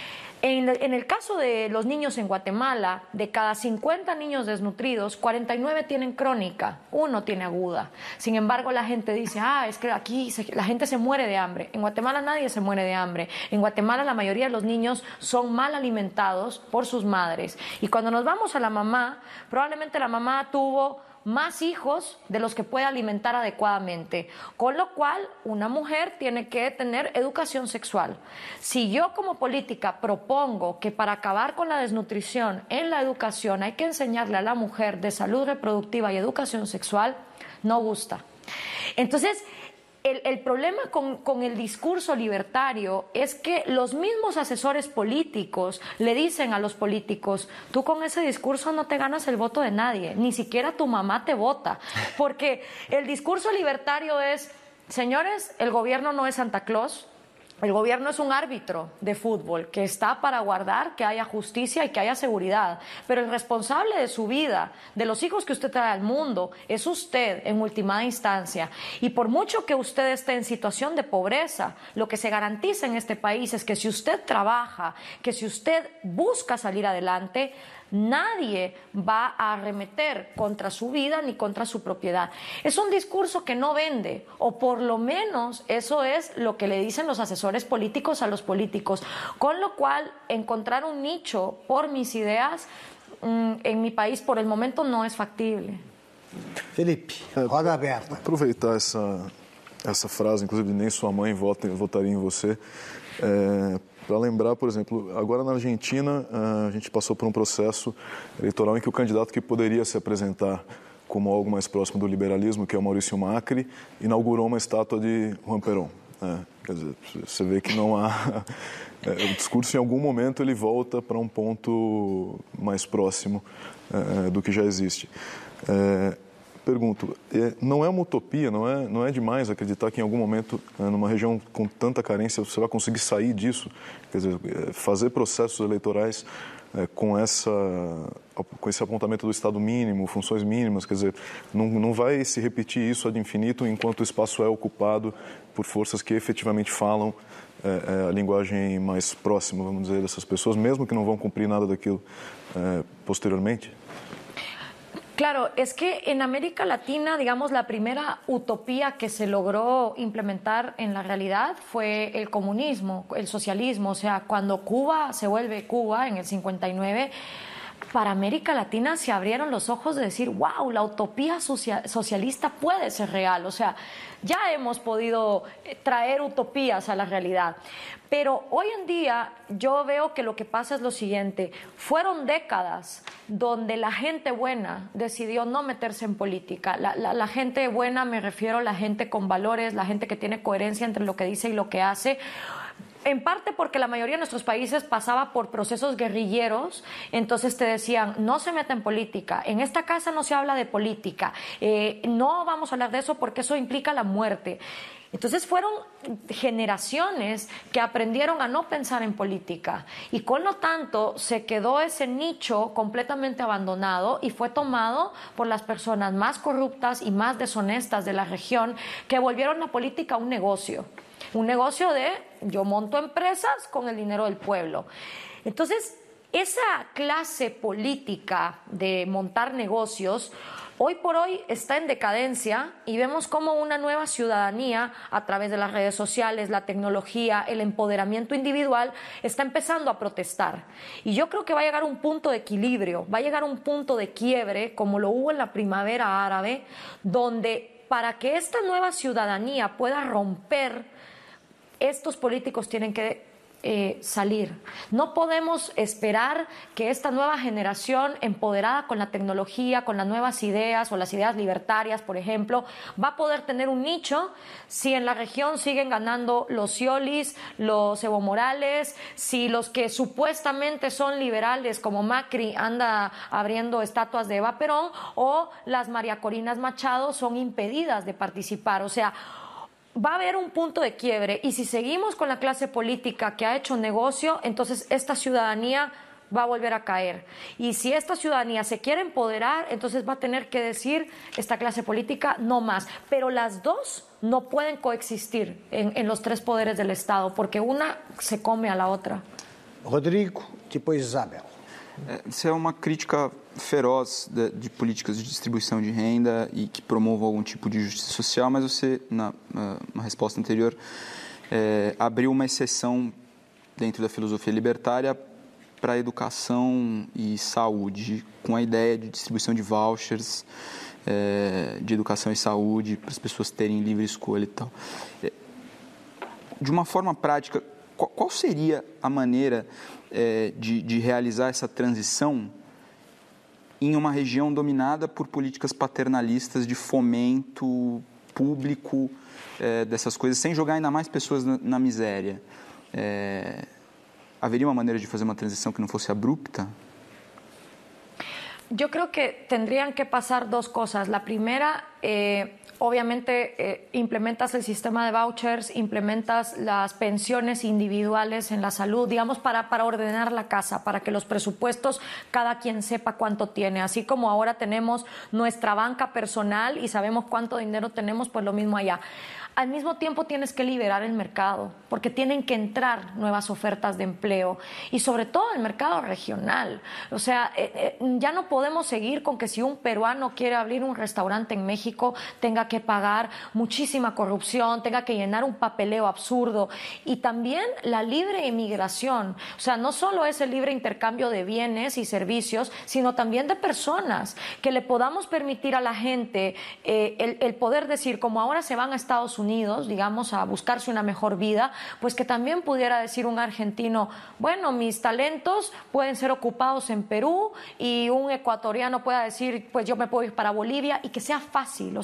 En, en el caso de los niños en Guatemala, de cada cincuenta niños desnutridos, cuarenta y nueve tienen crónica, uno tiene aguda. Sin embargo, la gente dice, ah, es que aquí se, la gente se muere de hambre. En Guatemala nadie se muere de hambre. En Guatemala la mayoría de los niños son mal alimentados por sus madres. Y cuando nos vamos a la mamá, probablemente la mamá tuvo más hijos de los que puede alimentar adecuadamente, con lo cual una mujer tiene que tener educación sexual. Si yo como política propongo que para acabar con la desnutrición en la educación hay que enseñarle a la mujer de salud reproductiva y educación sexual, no gusta. Entonces, El, el problema con, con el discurso libertario es que los mismos asesores políticos le dicen a los políticos, tú con ese discurso no te ganas el voto de nadie, ni siquiera tu mamá te vota, porque el discurso libertario es, señores, el gobierno no es Santa Claus, el gobierno es un árbitro de fútbol que está para guardar que haya justicia y que haya seguridad, pero el responsable de su vida, de los hijos que usted trae al mundo, es usted en última instancia. Y por mucho que usted esté en situación de pobreza, lo que se garantiza en este país es que si usted trabaja, que si usted busca salir adelante, nadie va a arremeter contra su vida ni contra su propiedad. Es un discurso que no vende, o por lo menos eso es lo que le dicen los asesores políticos a los políticos, con lo cual encontrar un nicho por mis ideas mmm, en mi país por el momento no es factible. Felipe, roda aberta. Aproveitar essa, essa frase, inclusive nem sua mãe vota, votaria em você, é, para lembrar, por exemplo, agora na Argentina a gente passou por um processo eleitoral em que o candidato que poderia se apresentar como algo mais próximo do liberalismo, que é o Maurício Macri, inaugurou uma estátua de Juan Perón. É, quer dizer, você vê que não há... É, o discurso, em algum momento, ele volta para um ponto mais próximo é, do que já existe. É, pergunto, é, não é uma utopia, não é, não é demais acreditar que em algum momento, é, numa região com tanta carência, você vai conseguir sair disso? Quer dizer, é, fazer processos eleitorais é, com, essa, com esse apontamento do Estado mínimo, funções mínimas, quer dizer, não, não vai se repetir isso ad infinito enquanto o espaço é ocupado por forças que efetivamente falam é, é, a linguagem mais próxima, vamos dizer, dessas pessoas, mesmo que não vão cumprir nada daquilo é, posteriormente? Claro, es que en América Latina, digamos, la primera utopía que se logró implementar en la realidad fue el comunismo, el socialismo. O sea, cuando Cuba se vuelve Cuba en el cincuenta y nueve, para América Latina se abrieron los ojos de decir, wow, la utopía socialista puede ser real. O sea, ya hemos podido traer utopías a la realidad. Pero hoy en día yo veo que lo que pasa es lo siguiente. Fueron décadas donde la gente buena decidió no meterse en política. La, la, la gente buena, me refiero a la gente con valores, la gente que tiene coherencia entre lo que dice y lo que hace. En parte porque la mayoría de nuestros países pasaba por procesos guerrilleros, entonces te decían, no se meta en política, en esta casa no se habla de política, eh, no vamos a hablar de eso porque eso implica la muerte. Entonces fueron generaciones que aprendieron a no pensar en política y con lo tanto se quedó ese nicho completamente abandonado y fue tomado por las personas más corruptas y más deshonestas de la región que volvieron la política un negocio. Un negocio de yo monto empresas con el dinero del pueblo. Entonces, esa clase política de montar negocios hoy por hoy está en decadencia y vemos cómo una nueva ciudadanía a través de las redes sociales, la tecnología, el empoderamiento individual está empezando a protestar. Y yo creo que va a llegar un punto de equilibrio, va a llegar un punto de quiebre como lo hubo en la primavera árabe, donde para que esta nueva ciudadanía pueda romper, estos políticos tienen que eh, salir. No podemos esperar que esta nueva generación empoderada con la tecnología, con las nuevas ideas o las ideas libertarias, por ejemplo, va a poder tener un nicho si en la región siguen ganando los Sciolis, los Evo Morales, si los que supuestamente son liberales como Macri anda abriendo estatuas de Eva Perón o las María Corinas Machado son impedidas de participar. O sea, va a haber un punto de quiebre y si seguimos con la clase política que ha hecho negocio, entonces esta ciudadanía va a volver a caer. Y si esta ciudadanía se quiere empoderar, entonces va a tener que decir esta clase política no más. Pero las dos no pueden coexistir en, en los tres poderes del Estado, porque una se come a la otra. Rodrigo, depois Isabel. Essa é uma crítica feroz de, de políticas de distribuição de renda e que promovam algum tipo de justiça social, mas você, na, na resposta anterior, é, abriu uma exceção dentro da filosofia libertária para a educação e saúde, com a ideia de distribuição de vouchers é, de educação e saúde, para as pessoas terem livre escolha e tal. É, de uma forma prática, qual, qual seria a maneira é, de, de realizar essa transição em uma região dominada por políticas paternalistas de fomento público é, dessas coisas, sem jogar ainda mais pessoas na, na miséria? É, haveria uma maneira de fazer uma transição que não fosse abrupta? Yo creo que tendrían que pasar dos cosas. La primera, eh, obviamente, eh, implementas el sistema de vouchers, implementas las pensiones individuales en la salud, digamos, para, para ordenar la casa, para que los presupuestos cada quien sepa cuánto tiene. Así como ahora tenemos nuestra banca personal y sabemos cuánto dinero tenemos, pues lo mismo allá. Al mismo tiempo tienes que liberar el mercado, porque tienen que entrar nuevas ofertas de empleo y sobre todo el mercado regional. O sea, eh, eh, ya no podemos seguir con que si un peruano quiere abrir un restaurante en México tenga que pagar muchísima corrupción, tenga que llenar un papeleo absurdo. Y también la libre inmigración. O sea, no solo es el libre intercambio de bienes y servicios, sino también de personas, que le podamos permitir a la gente eh, el, el poder decir, como ahora se van a Estados Unidos, Unidos, digamos, a buscarse una mejor vida, pues que también pudiera decir un argentino, bueno, mis talentos pueden ser ocupados en Perú, y un ecuatoriano pueda decir, pues yo me puedo ir para Bolivia, y que sea fácil, o sea, que como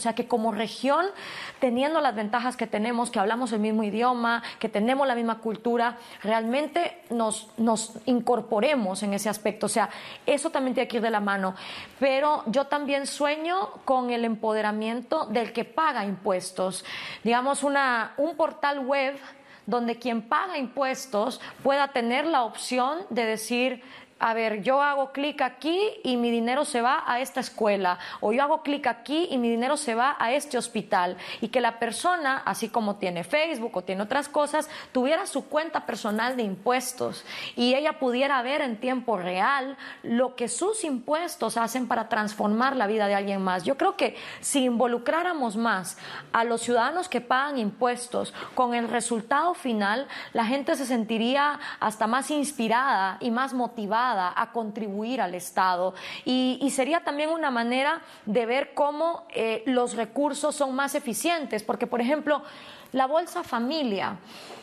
como región, teniendo las ventajas que tenemos, que hablamos el mismo idioma, que tenemos la misma cultura, realmente nos, nos incorporemos en ese aspecto. O sea, eso también tiene que ir de la mano. Pero yo también sueño con el empoderamiento del que paga impuestos. Digamos, una, un portal web donde quien paga impuestos pueda tener la opción de decir, a ver, yo hago clic aquí y mi dinero se va a esta escuela, o yo hago clic aquí y mi dinero se va a este hospital, y que la persona, así como tiene Facebook o tiene otras cosas, tuviera su cuenta personal de impuestos y ella pudiera ver en tiempo real lo que sus impuestos hacen para transformar la vida de alguien más. Yo creo que si involucráramos más a los ciudadanos que pagan impuestos con el resultado final, la gente se sentiría hasta más inspirada y más motivada a contribuir al Estado, y, y sería también una manera de ver cómo eh, los recursos son más eficientes, porque por ejemplo la Bolsa Familia,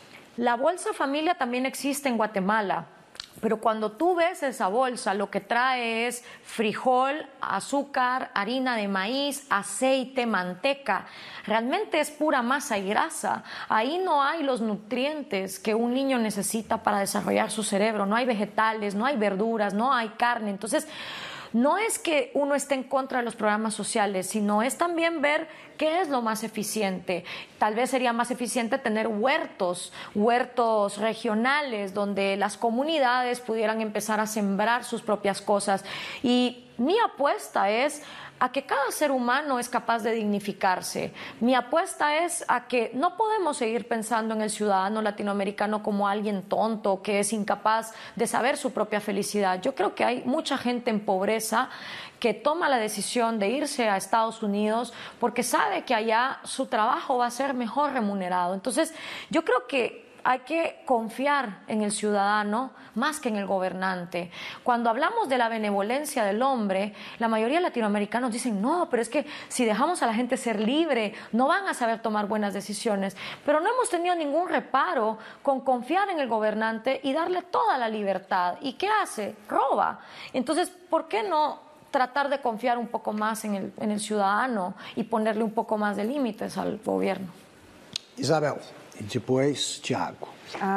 la Bolsa Familia también existe en Guatemala. Pero cuando tú ves esa bolsa, lo que trae es frijol, azúcar, harina de maíz, aceite, manteca. Realmente es pura masa y grasa. Ahí no hay los nutrientes que un niño necesita para desarrollar su cerebro. No hay vegetales, no hay verduras, no hay carne. Entonces, no es que uno esté en contra de los programas sociales, sino es también ver qué es lo más eficiente. Tal vez sería más eficiente tener huertos, huertos regionales, donde las comunidades pudieran empezar a sembrar sus propias cosas. Y mi apuesta es a que cada ser humano es capaz de dignificarse. Mi apuesta es a que no podemos seguir pensando en el ciudadano latinoamericano como alguien tonto, que es incapaz de saber su propia felicidad. Yo creo que hay mucha gente en pobreza que toma la decisión de irse a Estados Unidos porque sabe que allá su trabajo va a ser mejor remunerado. Entonces, yo creo que hay que confiar en el ciudadano más que en el gobernante. Cuando hablamos de la benevolencia del hombre, la mayoría de latinoamericanos dicen, no, pero es que si dejamos a la gente ser libre, no van a saber tomar buenas decisiones. Pero no hemos tenido ningún reparo con confiar en el gobernante y darle toda la libertad. ¿Y qué hace? Roba. Entonces, ¿por qué no tratar de confiar un poco más en el, en el ciudadano y ponerle un poco más de límites al gobierno? Isabel. E depois, Tiago.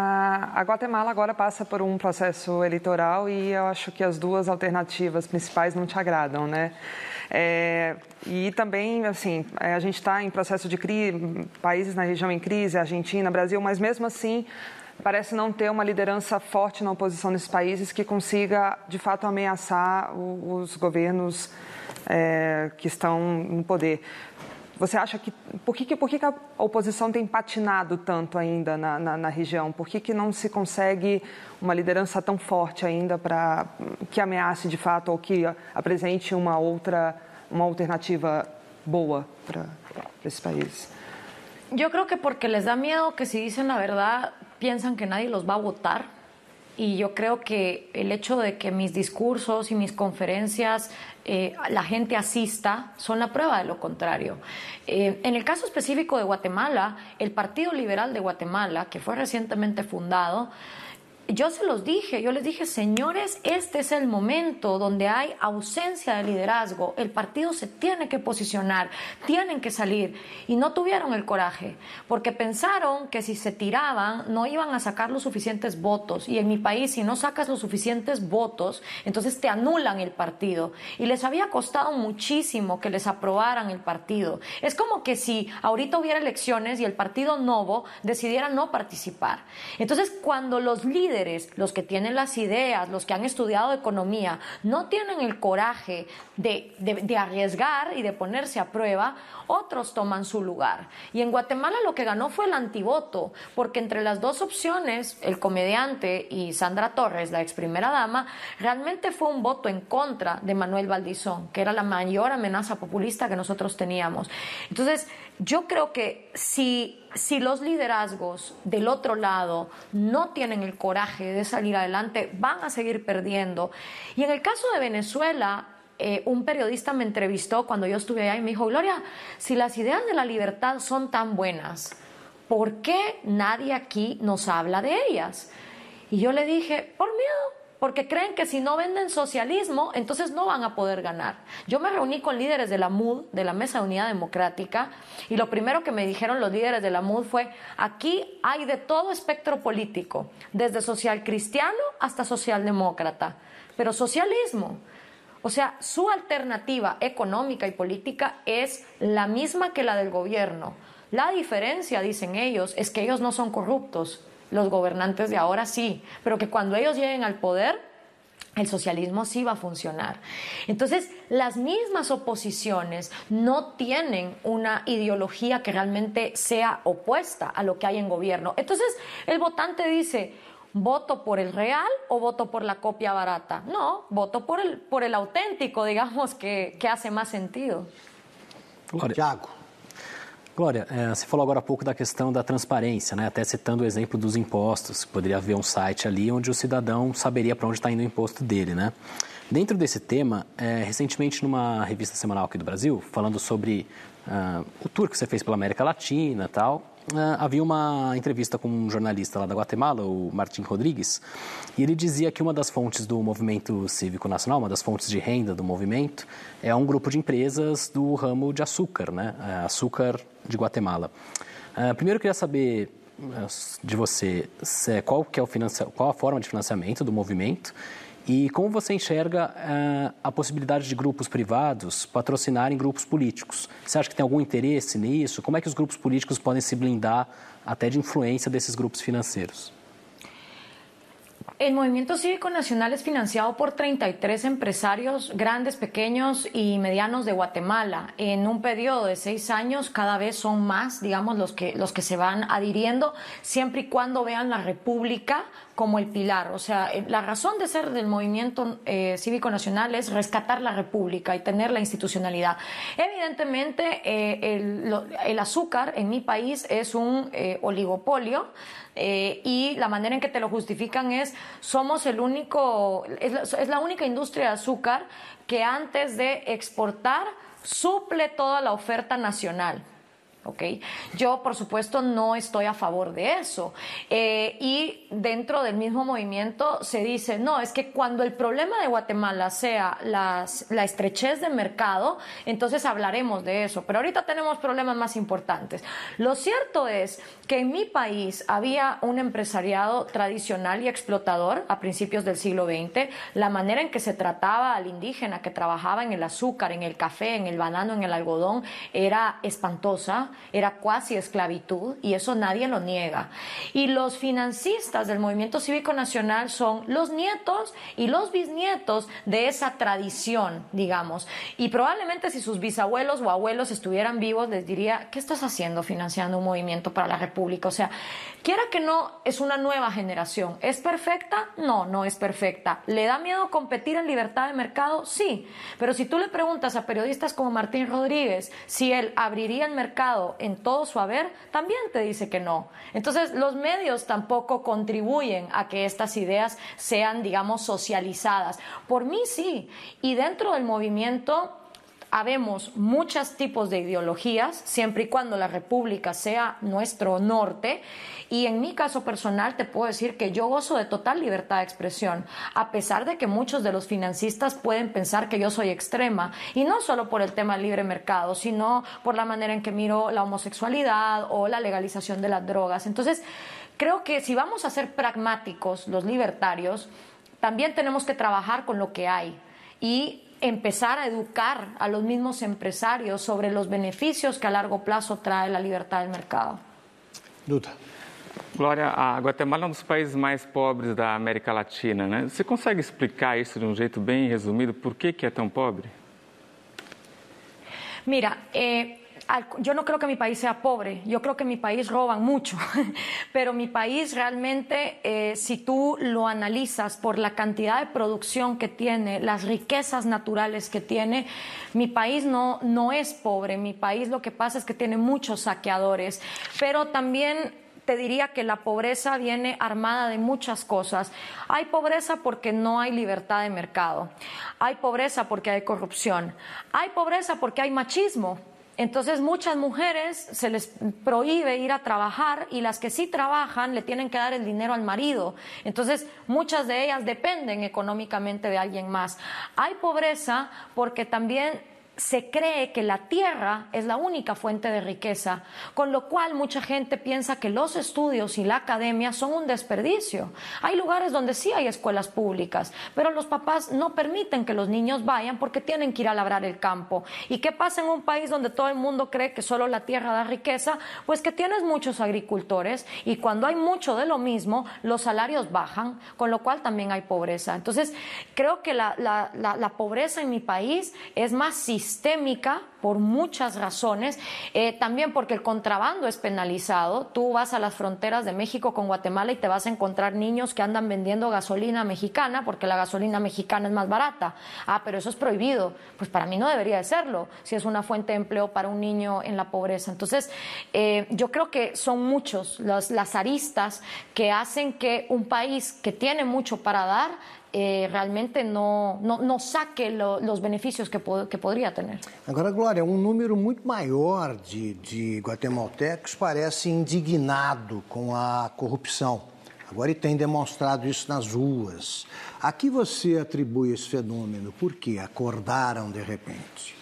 A, a Guatemala agora passa por um processo eleitoral e eu acho que as duas alternativas principais não te agradam, né? É, e também, assim, a gente está em processo de crise, países na região em crise, Argentina, Brasil, mas mesmo assim parece não ter uma liderança forte na oposição nesses países que consiga, de fato, ameaçar os governos é, que estão no poder. Você acha que por que, por que a oposição tem patinado tanto ainda na, na, na região? Por que, que não se consegue uma liderança tão forte ainda para que ameace de fato ou que apresente uma outra, uma alternativa boa para esses países? Yo creo que porque les da miedo que si dicen la verdad piensan que nadie los va a votar. Y yo creo que el hecho de que mis discursos y mis conferencias eh, la gente asista son la prueba de lo contrario. Eh, en el caso específico de Guatemala, el Partido Liberal de Guatemala, que fue recientemente fundado, yo se los dije, yo les dije, señores, este es el momento donde hay ausencia de liderazgo, el partido se tiene que posicionar, tienen que salir, y no tuvieron el coraje, porque pensaron que si se tiraban no iban a sacar los suficientes votos, y en mi país si no sacas los suficientes votos, entonces te anulan el partido, y les había costado muchísimo que les aprobaran el partido. Es como que si ahorita hubiera elecciones y el partido Novo decidiera no participar. Entonces, cuando los líderes, los que tienen las ideas, los que han estudiado economía, no tienen el coraje de, de, de arriesgar y de ponerse a prueba, otros toman su lugar. Y en Guatemala lo que ganó fue el antivoto, porque entre las dos opciones, el comediante y Sandra Torres, la ex primera dama, realmente fue un voto en contra de Manuel Valdizón, que era la mayor amenaza populista que nosotros teníamos. Entonces, yo creo que si Si los liderazgos del otro lado no tienen el coraje de salir adelante, van a seguir perdiendo. Y en el caso de Venezuela, eh, un periodista me entrevistó cuando yo estuve allá y me dijo, Gloria, si las ideas de la libertad son tan buenas, ¿por qué nadie aquí nos habla de ellas? Y yo le dije, por miedo. porque creen que si no venden socialismo, entonces no van a poder ganar. Yo me reuní con líderes de la M U D, de la Mesa de Unidad Democrática, y lo primero que me dijeron los líderes de la M U D fue, aquí hay de todo espectro político, desde social cristiano hasta socialdemócrata, pero socialismo. O sea, su alternativa económica y política es la misma que la del gobierno. La diferencia, dicen ellos, es que ellos no son corruptos. Los gobernantes de ahora sí, pero que cuando ellos lleguen al poder, el socialismo sí va a funcionar. Entonces, las mismas oposiciones no tienen una ideología que realmente sea opuesta a lo que hay en gobierno. Entonces, el votante dice, ¿voto por el real o voto por la copia barata? No, voto por el, por el auténtico, digamos, que, que hace más sentido. Tiago. Glória, é, você falou agora há pouco da questão da transparência, né? Até citando o exemplo dos impostos. Poderia haver um site ali onde o cidadão saberia para onde está indo o imposto dele, né? Dentro desse tema, é, recentemente numa revista semanal aqui do Brasil, falando sobre uh, o tour que você fez pela América Latina e tal, uh, havia uma entrevista com um jornalista lá da Guatemala, o Martín Rodrigues, e ele dizia que uma das fontes do movimento cívico nacional, uma das fontes de renda do movimento, é um grupo de empresas do ramo de açúcar, né? Uh, açúcar de Guatemala. Uh, primeiro eu queria saber uh, de você se, qual, que é o financia, qual a forma de financiamento do movimento e como você enxerga uh, a possibilidade de grupos privados patrocinarem grupos políticos. Você acha que tem algum interesse nisso? Como é que os grupos políticos podem se blindar até de influência desses grupos financeiros? El Movimiento Cívico Nacional es financiado por treinta y tres empresarios grandes, pequeños y medianos de Guatemala. En un periodo de seis años cada vez son más, digamos, los que, los que se van adhiriendo, siempre y cuando vean la República como el pilar. O sea, la razón de ser del Movimiento eh, Cívico Nacional es rescatar la República y tener la institucionalidad. Evidentemente, eh, el, lo, el azúcar en mi país es un eh, oligopolio. Eh, y la manera en que te lo justifican es somos el único es la, es la única industria de azúcar que antes de exportar suple toda la oferta nacional. ¿Okay? Yo, por supuesto, no estoy a favor de eso. Eh, y dentro del mismo movimiento se dice, no, es que cuando el problema de Guatemala sea las, la estrechez de mercado, entonces hablaremos de eso. Pero ahorita tenemos problemas más importantes. Lo cierto es que en mi país había un empresariado tradicional y explotador a principios del siglo veinte. La manera en que se trataba al indígena que trabajaba en el azúcar, en el café, en el banano, en el algodón, era espantosa. Era cuasi esclavitud y eso nadie lo niega. Y los financistas del Movimiento Cívico Nacional son los nietos y los bisnietos de esa tradición, digamos. Y probablemente si sus bisabuelos o abuelos estuvieran vivos les diría, ¿qué estás haciendo financiando un movimiento para la República? O sea, quiera que no, es una nueva generación. ¿Es perfecta? No, no es perfecta. ¿Le da miedo competir en libertad de mercado? Sí. Pero si tú le preguntas a periodistas como Martín Rodríguez si él abriría el mercado en todo su haber, también te dice que no. Entonces, los medios tampoco contribuyen a que estas ideas sean, digamos, socializadas. Por mí sí, y dentro del movimiento habemos muchos tipos de ideologías, siempre y cuando la República sea nuestro norte, y en mi caso personal te puedo decir que yo gozo de total libertad de expresión, a pesar de que muchos de los financistas pueden pensar que yo soy extrema, y no solo por el tema del libre mercado, sino por la manera en que miro la homosexualidad o la legalización de las drogas. Entonces, creo que si vamos a ser pragmáticos los libertarios, también tenemos que trabajar con lo que hay, y empezar a educar a los mismos empresarios sobre los beneficios que a largo plazo trae la libertad del mercado. Duda. Glória, a Guatemala é um dos países mais pobres da América Latina, né? Você consegue explicar isso de um jeito bem resumido? Por que que é tão pobre? Mira, eh, yo no creo que mi país sea pobre, yo creo que mi país roban mucho, pero mi país realmente, eh, si tú lo analizas por la cantidad de producción que tiene, las riquezas naturales que tiene, mi país no, no es pobre. Mi país lo que pasa es que tiene muchos saqueadores, pero también te diría que la pobreza viene armada de muchas cosas. Hay pobreza porque no hay libertad de mercado, hay pobreza porque hay corrupción, hay pobreza porque hay machismo. Entonces muchas mujeres se les prohíbe ir a trabajar y las que sí trabajan le tienen que dar el dinero al marido. Entonces muchas de ellas dependen económicamente de alguien más. Hay pobreza porque también se cree que la tierra es la única fuente de riqueza, con lo cual mucha gente piensa que los estudios y la academia son un desperdicio. Hay lugares donde sí hay escuelas públicas, pero los papás no permiten que los niños vayan porque tienen que ir a labrar el campo. ¿Y qué pasa en un país donde todo el mundo cree que solo la tierra da riqueza? Pues que tienes muchos agricultores y cuando hay mucho de lo mismo, los salarios bajan, con lo cual también hay pobreza. Entonces, creo que la, la, la, la pobreza en mi país es más sistémica sistémica por muchas razones, eh, también porque el contrabando es penalizado. Tú vas a las fronteras de México con Guatemala y te vas a encontrar niños que andan vendiendo gasolina mexicana porque la gasolina mexicana es más barata. Ah, pero eso es prohibido. Pues para mí no debería de serlo, si es una fuente de empleo para un niño en la pobreza. Entonces, eh, yo creo que son muchos las, las aristas que hacen que un país que tiene mucho para dar Eh, realmente no, no, no saque lo, los beneficios que, po que poderia ter. Agora, Glória, um número muito maior de, de guatemaltecos parece indignado com a corrupção. Agora, e tem demonstrado isso nas ruas. A que você atribui esse fenômeno? Por que acordaram de repente?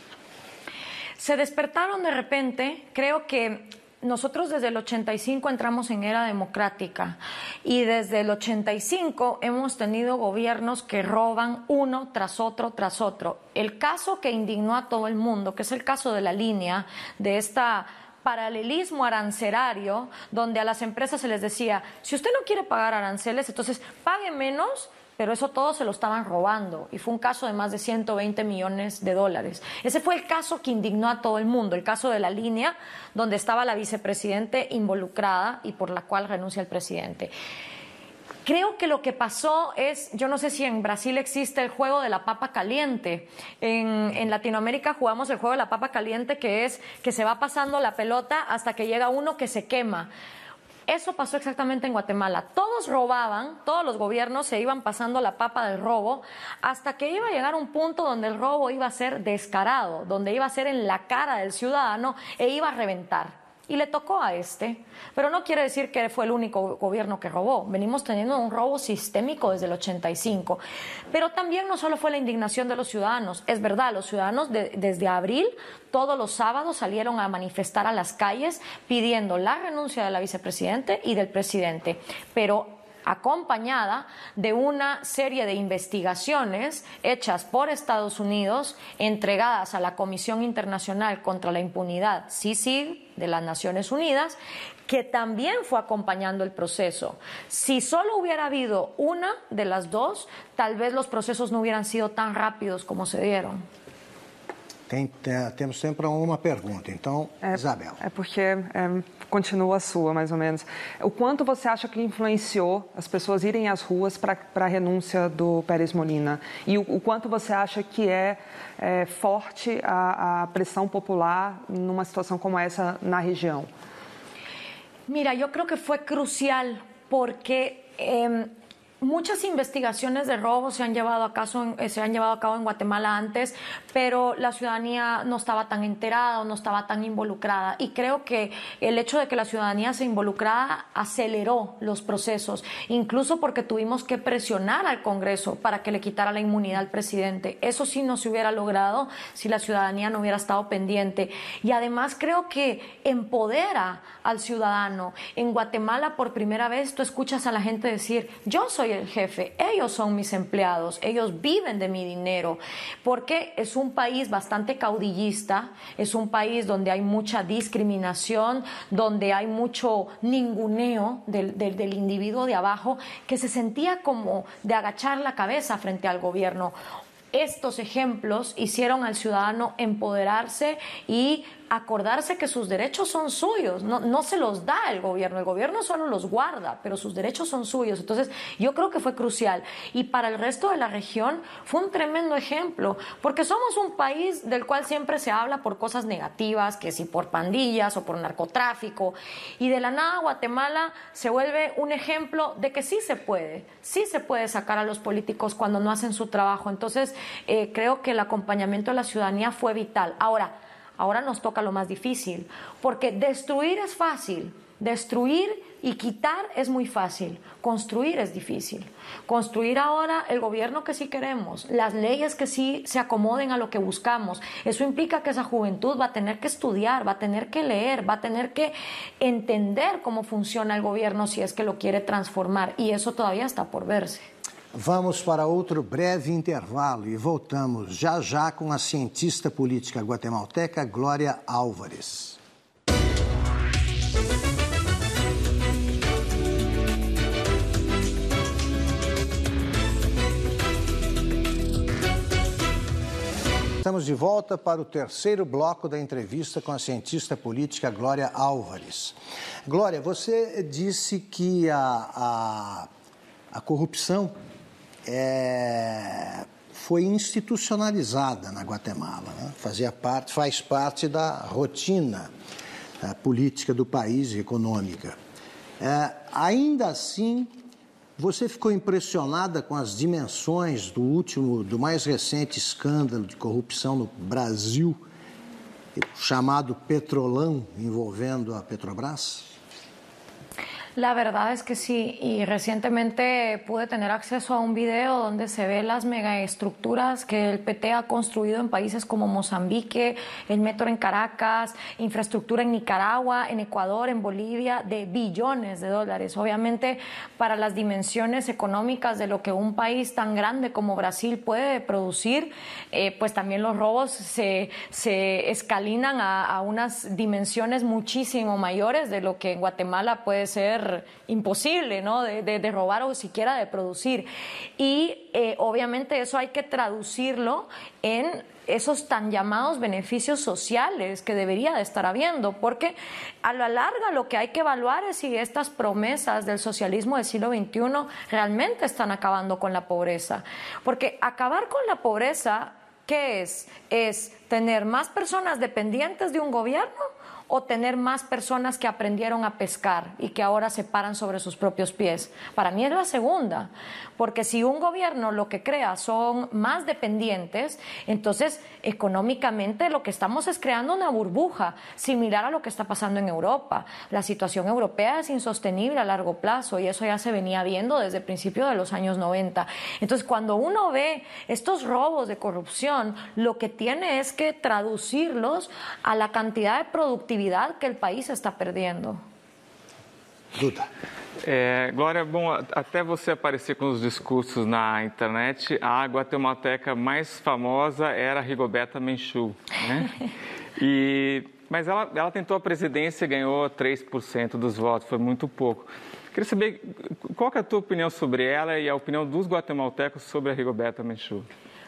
Se despertaron de repente, creo que nosotros desde el ochenta y cinco entramos en era democrática y desde el ochenta y cinco hemos tenido gobiernos que roban uno tras otro, tras otro. El caso que indignó a todo el mundo, que es el caso de la línea, de esta paralelismo arancelario, donde a las empresas se les decía, si usted no quiere pagar aranceles, entonces pague menos, pero eso todo se lo estaban robando y fue un caso de más de ciento veinte millones de dólares. Ese fue el caso que indignó a todo el mundo, el caso de la línea donde estaba la vicepresidente involucrada y por la cual renuncia el presidente. Creo que lo que pasó es, yo no sé si en Brasil existe el juego de la papa caliente. En, en Latinoamérica jugamos el juego de la papa caliente, que es que se va pasando la pelota hasta que llega uno que se quema. Eso pasó exactamente en Guatemala. Todos robaban, todos los gobiernos se iban pasando la papa del robo hasta que iba a llegar un punto donde el robo iba a ser descarado, donde iba a ser en la cara del ciudadano e iba a reventar. Y le tocó a este, pero no quiere decir que fue el único gobierno que robó. Venimos teniendo un robo sistémico desde el ochenta y cinco. Pero también no solo fue la indignación de los ciudadanos. Es verdad, los ciudadanos de, desde abril, todos los sábados salieron a manifestar a las calles pidiendo la renuncia de la vicepresidente y del presidente. Pero acompañada de una serie de investigaciones hechas por Estados Unidos, entregadas a la Comisión Internacional contra la Impunidad, C I C I G, de las Naciones Unidas, que también fue acompañando el proceso. Si solo hubiera habido una de las dos, tal vez los procesos no hubieran sido tan rápidos como se dieron. Tem, tem, temos sempre uma pergunta, então, é, Isabel. É porque é, continua a sua, mais ou menos. O quanto você acha que influenciou as pessoas irem às ruas para a renúncia do Pérez Molina? E o, o quanto você acha que é, é forte a, a pressão popular numa situação como essa na região? Mira, yo creo que fue crucial porque eh, muchas investigaciones de robo se han llevado a caso, se han llevado a cabo en Guatemala antes, pero la ciudadanía no estaba tan enterada o no estaba tan involucrada. Y creo que el hecho de que la ciudadanía se involucrara aceleró los procesos, incluso porque tuvimos que presionar al Congreso para que le quitara la inmunidad al presidente. Eso sí no se hubiera logrado si la ciudadanía no hubiera estado pendiente. Y además creo que empodera al ciudadano. En Guatemala, por primera vez, tú escuchas a la gente decir, yo soy el jefe, ellos son mis empleados, ellos viven de mi dinero, porque es un país bastante caudillista, es un país donde hay mucha discriminación, donde hay mucho ninguneo del, del, del individuo de abajo, que se sentía como de agachar la cabeza frente al gobierno. Estos ejemplos hicieron al ciudadano empoderarse y acordarse que sus derechos son suyos, no, no se los da el gobierno, el gobierno solo los guarda, pero sus derechos son suyos. Entonces yo creo que fue crucial y para el resto de la región fue un tremendo ejemplo, porque somos un país del cual siempre se habla por cosas negativas, que si por pandillas o por narcotráfico, y de la nada Guatemala se vuelve un ejemplo de que sí se puede, sí se puede sacar a los políticos cuando no hacen su trabajo. Entonces eh, creo que el acompañamiento de la ciudadanía fue vital. Ahora, ahora nos toca lo más difícil, porque destruir es fácil, destruir y quitar es muy fácil, construir es difícil. Construir ahora el gobierno que sí queremos, las leyes que sí se acomoden a lo que buscamos, eso implica que esa juventud va a tener que estudiar, va a tener que leer, va a tener que entender cómo funciona el gobierno si es que lo quiere transformar, y eso todavía está por verse. Vamos para outro breve intervalo e voltamos já já com a cientista política guatemalteca Glória Álvares. Estamos de volta para o terceiro bloco da entrevista com a cientista política Glória Álvares. Glória, você disse que a, a, a corrupção é, foi institucionalizada na Guatemala, né? Fazia parte, faz parte da rotina a política do país e econômica. É, ainda assim, você ficou impressionada com as dimensões do último, do mais recente escândalo de corrupção no Brasil, chamado Petrolão, envolvendo a Petrobras? La verdad es que sí, y recientemente pude tener acceso a un video donde se ve las megaestructuras que el P T ha construido en países como Mozambique, el metro en Caracas, infraestructura en Nicaragua, en Ecuador, en Bolivia, de billones de dólares. Obviamente, para las dimensiones económicas de lo que un país tan grande como Brasil puede producir, eh, pues también los robos se, se escalinan a, a unas dimensiones muchísimo mayores de lo que en Guatemala puede ser imposible, ¿no? de, de, de robar o siquiera de producir. Y eh, obviamente eso hay que traducirlo en esos tan llamados beneficios sociales que debería de estar habiendo, porque a la larga lo que hay que evaluar es si estas promesas del socialismo del siglo veintiuno realmente están acabando con la pobreza. Porque acabar con la pobreza, ¿qué es? Es tener más personas dependientes de un gobierno o tener más personas que aprendieron a pescar y que ahora se paran sobre sus propios pies. Para mí es la segunda, porque si un gobierno lo que crea son más dependientes, entonces económicamente lo que estamos es creando una burbuja similar a lo que está pasando en Europa. La situación europea es insostenible a largo plazo y eso ya se venía viendo desde el principio de los años noventa. Entonces, cuando uno ve estos robos de corrupción, lo que tiene es que traducirlos a la cantidad de productividad que el país está perdendo. Duda. É, Glória, bom, até você aparecer com os discursos na internet, a guatemalteca mais famosa era a Rigoberta Menchú, né? E, mas ela, ela tentou a presidência e ganhou três por cento dos votos, foi muito pouco. Queria saber qual que é a tua opinião sobre ela e a opinião dos guatemaltecos sobre a Rigoberta Menchú.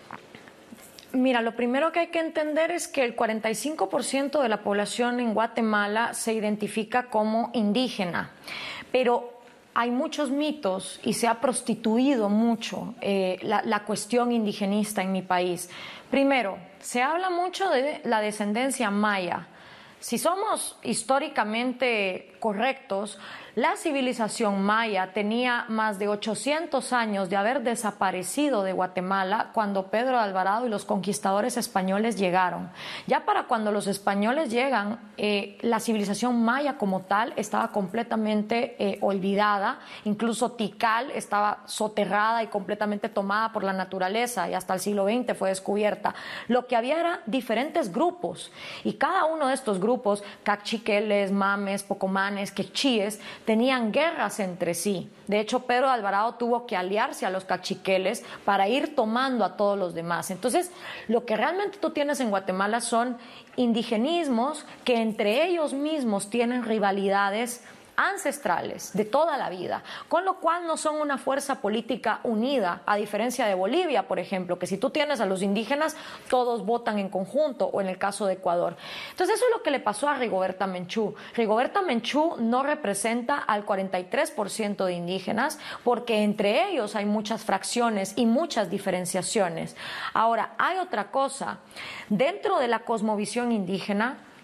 Mira, lo primero que hay que entender es que el cuarenta y cinco por ciento de la población en Guatemala se identifica como indígena, pero hay muchos mitos y se ha prostituido mucho eh, la, la cuestión indigenista en mi país. Primero, se habla mucho de la descendencia maya. Si somos históricamente correctos, la civilización maya tenía más de ochocientos años de haber desaparecido de Guatemala cuando Pedro de Alvarado y los conquistadores españoles llegaron. Ya para cuando los españoles llegan, eh, la civilización maya como tal estaba completamente eh, olvidada, incluso Tikal estaba soterrada y completamente tomada por la naturaleza y hasta el siglo veinte fue descubierta. Lo que había era diferentes grupos y cada uno de estos grupos, cachiqueles, mames, pocomanes, quechíes, tenían guerras entre sí. De hecho, Pedro de Alvarado tuvo que aliarse a los cachiqueles para ir tomando a todos los demás. Entonces, lo que realmente tú tienes en Guatemala son indigenismos que entre ellos mismos tienen rivalidades ancestrales de toda la vida, con lo cual no son una fuerza política unida, a diferencia de Bolivia, por ejemplo, que si tú tienes a los indígenas, todos votan en conjunto, o en el caso de Ecuador. Entonces eso es lo que le pasó a Rigoberta Menchú. Rigoberta Menchú no representa al cuarenta y tres por ciento de indígenas, porque entre ellos hay muchas fracciones y muchas diferenciaciones. Ahora, hay otra cosa. Dentro de la cosmovisión indígena,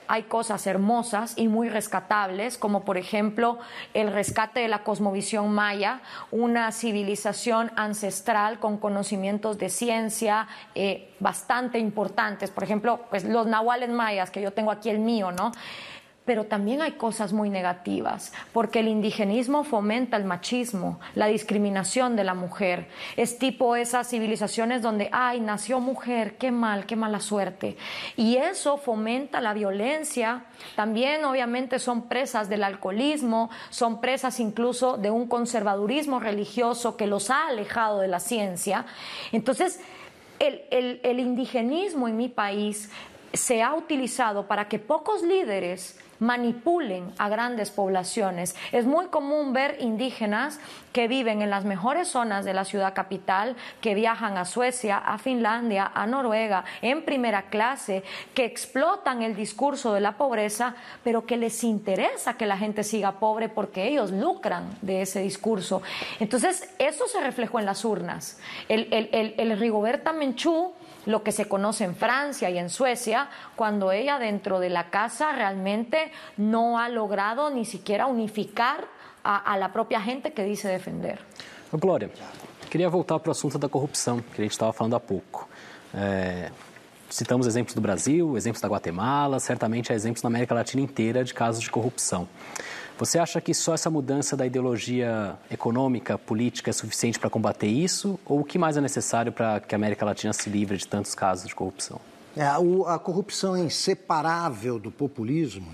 hay cosas hermosas y muy rescatables, como por ejemplo el rescate de la cosmovisión maya, una civilización ancestral con conocimientos de ciencia eh, bastante importantes. Por ejemplo, pues los nahuales mayas, que yo tengo aquí el mío, ¿no? Pero también hay cosas muy negativas, porque el indigenismo fomenta el machismo, la discriminación de la mujer. Es tipo esas civilizaciones donde, ay, nació mujer, qué mal, qué mala suerte. Y eso fomenta la violencia. También, obviamente, son presas del alcoholismo, son presas incluso de un conservadurismo religioso que los ha alejado de la ciencia. Entonces, el, el, el indigenismo en mi país se ha utilizado para que pocos líderes manipulen a grandes poblaciones. Es muy común ver indígenas que viven en las mejores zonas de la ciudad capital, que viajan a Suecia, a Finlandia, a Noruega, en primera clase, que explotan el discurso de la pobreza, pero que les interesa que la gente siga pobre porque ellos lucran de ese discurso. Entonces, eso se reflejó en las urnas. El, el, el, el Rigoberta Menchú, lo que se conoce en Francia y en Suecia, cuando ella dentro de la casa realmente no ha logrado ni siquiera unificar a, a la propia gente que dice defender. Glória, queria voltar para o assunto da corrupção, que a gente estava falando há pouco. É, citamos exemplos do Brasil, exemplos da Guatemala, certamente há exemplos na América Latina inteira de casos de corrupção. Você acha que só essa mudança da ideologia econômica, política é suficiente para combater isso? Ou o que mais é necessário para que a América Latina se livre de tantos casos de corrupção? É, a corrupção é inseparável do populismo?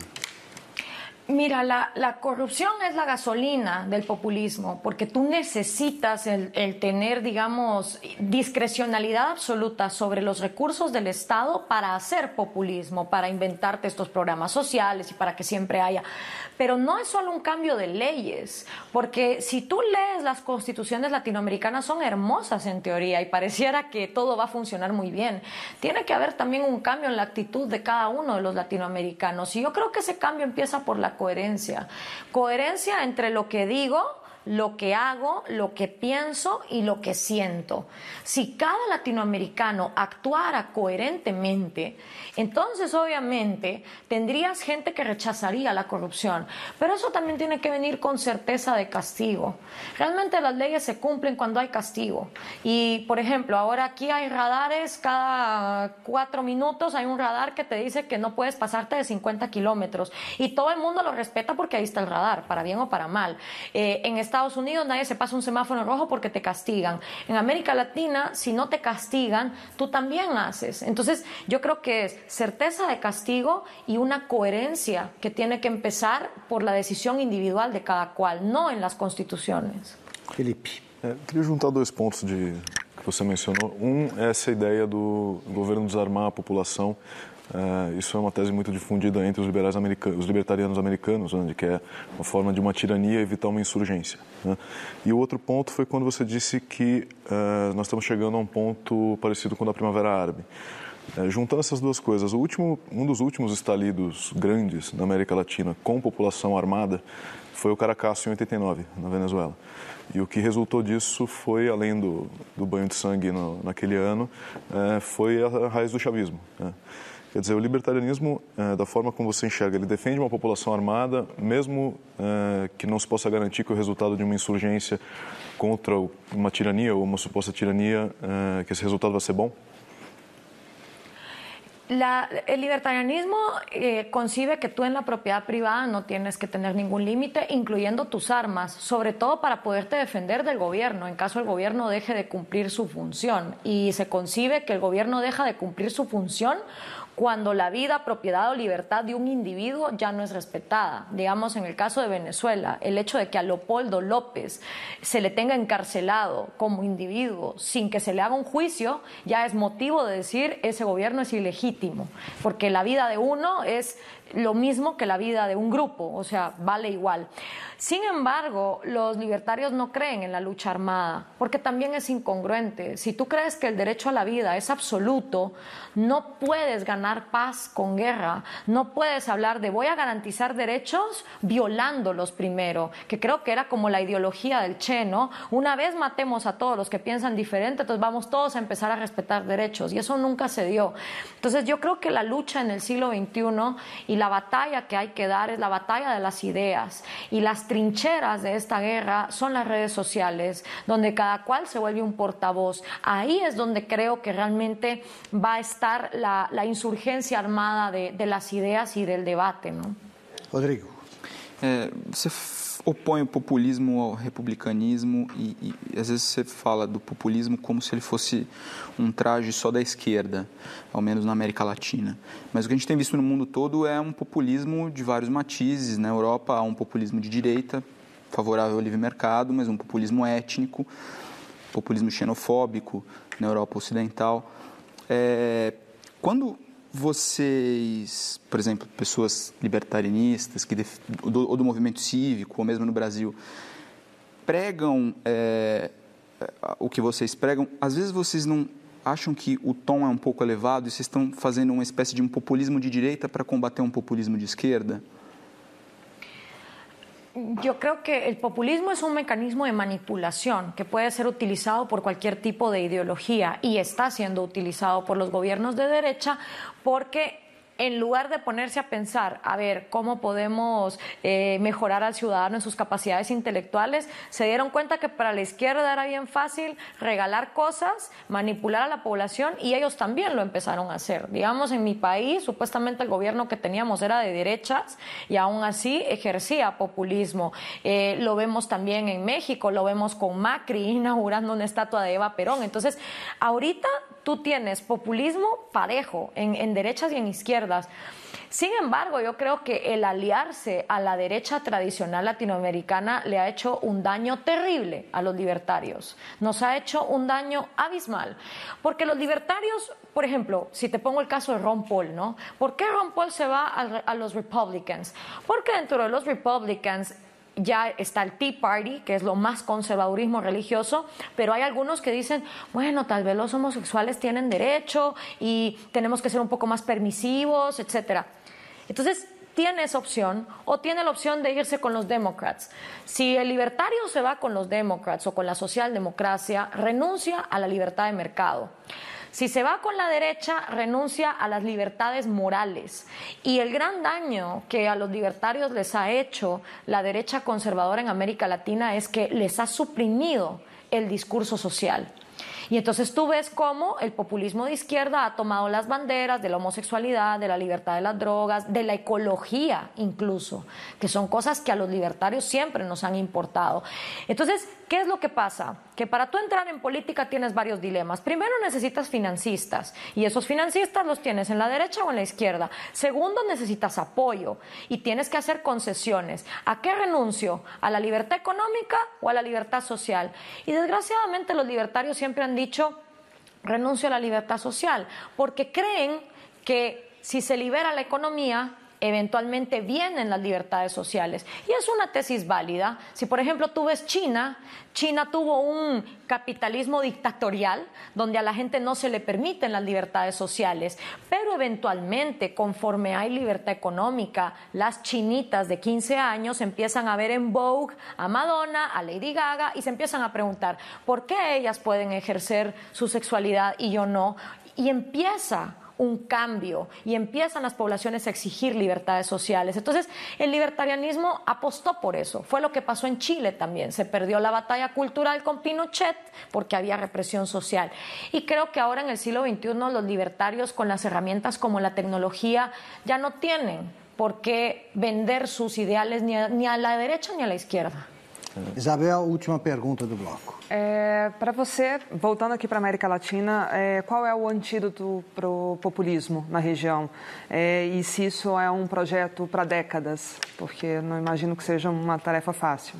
Mira, la, la corrupción es la gasolina del populismo, porque tú necesitas el, el tener, digamos, discrecionalidad absoluta sobre los recursos del Estado para hacer populismo, para inventarte estos programas sociales y para que siempre haya. Pero no es solo un cambio de leyes, porque si tú lees las constituciones latinoamericanas son hermosas en teoría y pareciera que todo va a funcionar muy bien. Tiene que haber también un cambio en la actitud de cada uno de los latinoamericanos y yo creo que ese cambio empieza por la coherencia. Coherencia entre lo que digo, lo que hago, lo que pienso y lo que siento. Si cada latinoamericano actuara coherentemente, entonces obviamente tendrías gente que rechazaría la corrupción, pero eso también tiene que venir con certeza de castigo. Realmente las leyes se cumplen cuando hay castigo y, por ejemplo, ahora aquí hay radares, cada cuatro minutos hay un radar que te dice que no puedes pasarte de cincuenta kilómetros y todo el mundo lo respeta porque ahí está el radar, para bien o para mal. Eh, en Estados Unidos nadie se pasa un semáforo rojo porque te castigan. En América Latina, si no te castigan, tú también haces. Entonces, yo creo que es certeza de castigo y una coherencia que tiene que empezar por la decisión individual de cada cual, no en las constituciones. Felipe. É, queria juntar dois pontos de, que você mencionou. Um é essa ideia do governo desarmar a população. É, isso é uma tese muito difundida entre os, liberais americanos, os libertarianos americanos, né, de que é uma forma de uma tirania evitar uma insurgência. Né? E o outro ponto foi quando você disse que é, nós estamos chegando a um ponto parecido com o da Primavera Árabe. É, juntando essas duas coisas, o último, um dos últimos estalidos grandes na América Latina com população armada foi o Caracaço em oitenta e nove, na Venezuela. E o que resultou disso foi, além do, do banho de sangue no, naquele ano, é, foi a raiz do chavismo. Né? Quer dizer, o libertarianismo, é, da forma como você enxerga, ele defende uma população armada, mesmo é, que não se possa garantir que o resultado de uma insurgência contra uma tirania ou uma suposta tirania, é, que esse resultado vai ser bom? La, el libertarianismo eh, concibe que tú en la propiedad privada no tienes que tener ningún límite, incluyendo tus armas, sobre todo para poderte defender del gobierno, en caso el gobierno deje de cumplir su función. Y se concibe que el gobierno deja de cumplir su función cuando la vida, propiedad o libertad de un individuo ya no es respetada. Digamos, en el caso de Venezuela, el hecho de que a Leopoldo López se le tenga encarcelado como individuo sin que se le haga un juicio, ya es motivo de decir ese gobierno es ilegítimo, porque la vida de uno es lo mismo que la vida de un grupo, o sea, vale igual. Sin embargo, los libertarios no creen en la lucha armada, porque también es incongruente. Si tú crees que el derecho a la vida es absoluto, no puedes ganar paz con guerra, no puedes hablar de voy a garantizar derechos violándolos primero, que creo que era como la ideología del Che, ¿no? Una vez matemos a todos los que piensan diferente, entonces vamos todos a empezar a respetar derechos, y eso nunca se dio. Entonces yo creo que la lucha en el siglo veintiuno y la la batalla que hay que dar es la batalla de las ideas, y las trincheras de esta guerra son las redes sociales, donde cada cual se vuelve un portavoz. Ahí es donde creo que realmente va a estar la, la insurgencia armada de, de las ideas y del debate, ¿no? Rodrigo. É, você opõe o populismo ao republicanismo e, e às vezes você fala do populismo como se ele fosse um traje só da esquerda, ao menos na América Latina. Mas o que a gente tem visto no mundo todo é um populismo de vários matizes. Na Europa há um populismo de direita, favorável ao livre mercado, mas um populismo étnico, populismo xenofóbico na Europa Ocidental. É, quando vocês, por exemplo, pessoas libertarianistas que def... do, ou do movimento cívico, ou mesmo no Brasil, pregam é, o que vocês pregam, às vezes vocês não acham que o tom é um pouco elevado e vocês estão fazendo uma espécie de um populismo de direita para combater um populismo de esquerda? Yo creo que el populismo es un mecanismo de manipulación que puede ser utilizado por cualquier tipo de ideología y está siendo utilizado por los gobiernos de derecha porque en lugar de ponerse a pensar, a ver, cómo podemos eh, mejorar al ciudadano en sus capacidades intelectuales, se dieron cuenta que para la izquierda era bien fácil regalar cosas, manipular a la población, y ellos también lo empezaron a hacer. Digamos, en mi país, supuestamente el gobierno que teníamos era de derechas y aún así ejercía populismo. Eh, lo vemos también en México, lo vemos con Macri inaugurando una estatua de Eva Perón. Entonces, ahorita tú tienes populismo parejo en, en derechas y en izquierdas. Sin embargo, yo creo que el aliarse a la derecha tradicional latinoamericana le ha hecho un daño terrible a los libertarios. Nos ha hecho un daño abismal. Porque los libertarios, por ejemplo, si te pongo el caso de Ron Paul, ¿no? ¿Por qué Ron Paul se va a, a los Republicans? Porque dentro de los Republicans ya está el Tea Party, que es lo más conservadurismo religioso, pero hay algunos que dicen, bueno, tal vez los homosexuales tienen derecho y tenemos que ser un poco más permisivos, etcétera. Entonces, tiene esa opción, o tiene la opción de irse con los Democrats. Si el libertario se va con los Democrats o con la socialdemocracia, renuncia a la libertad de mercado. Si se va con la derecha, renuncia a las libertades morales. Y el gran daño que a los libertarios les ha hecho la derecha conservadora en América Latina es que les ha suprimido el discurso social. Y entonces tú ves cómo el populismo de izquierda ha tomado las banderas de la homosexualidad, de la libertad de las drogas, de la ecología incluso, que son cosas que a los libertarios siempre nos han importado. Entonces, ¿qué es lo que pasa? Que para tú entrar en política tienes varios dilemas. Primero, necesitas financistas, y esos financistas los tienes en la derecha o en la izquierda. Segundo, necesitas apoyo y tienes que hacer concesiones. ¿A qué renuncio? ¿A la libertad económica o a la libertad social? Y desgraciadamente los libertarios siempre han dicho, renuncio a la libertad social, porque creen que si se libera la economía, eventualmente vienen las libertades sociales. Y es una tesis válida. Si, por ejemplo, tú ves China, China tuvo un capitalismo dictatorial donde a la gente no se le permiten las libertades sociales, pero eventualmente, conforme hay libertad económica, las chinitas de quince años empiezan a ver en Vogue a Madonna, a Lady Gaga, y se empiezan a preguntar, ¿por qué ellas pueden ejercer su sexualidad y yo no? Y empieza un cambio y empiezan las poblaciones a exigir libertades sociales. Entonces, el libertarianismo apostó por eso. Fue lo que pasó en Chile también. Se perdió la batalla cultural con Pinochet porque había represión social. Y creo que ahora en el siglo veintiuno los libertarios, con las herramientas como la tecnología, ya no tienen por qué vender sus ideales ni a, ni a la derecha ni a la izquierda. Isabel, última pergunta do bloco. É, para você, voltando aqui para a América Latina, é, qual é o antídoto para o populismo na região? É, e se isso é um projeto para décadas? Porque não imagino que seja uma tarefa fácil.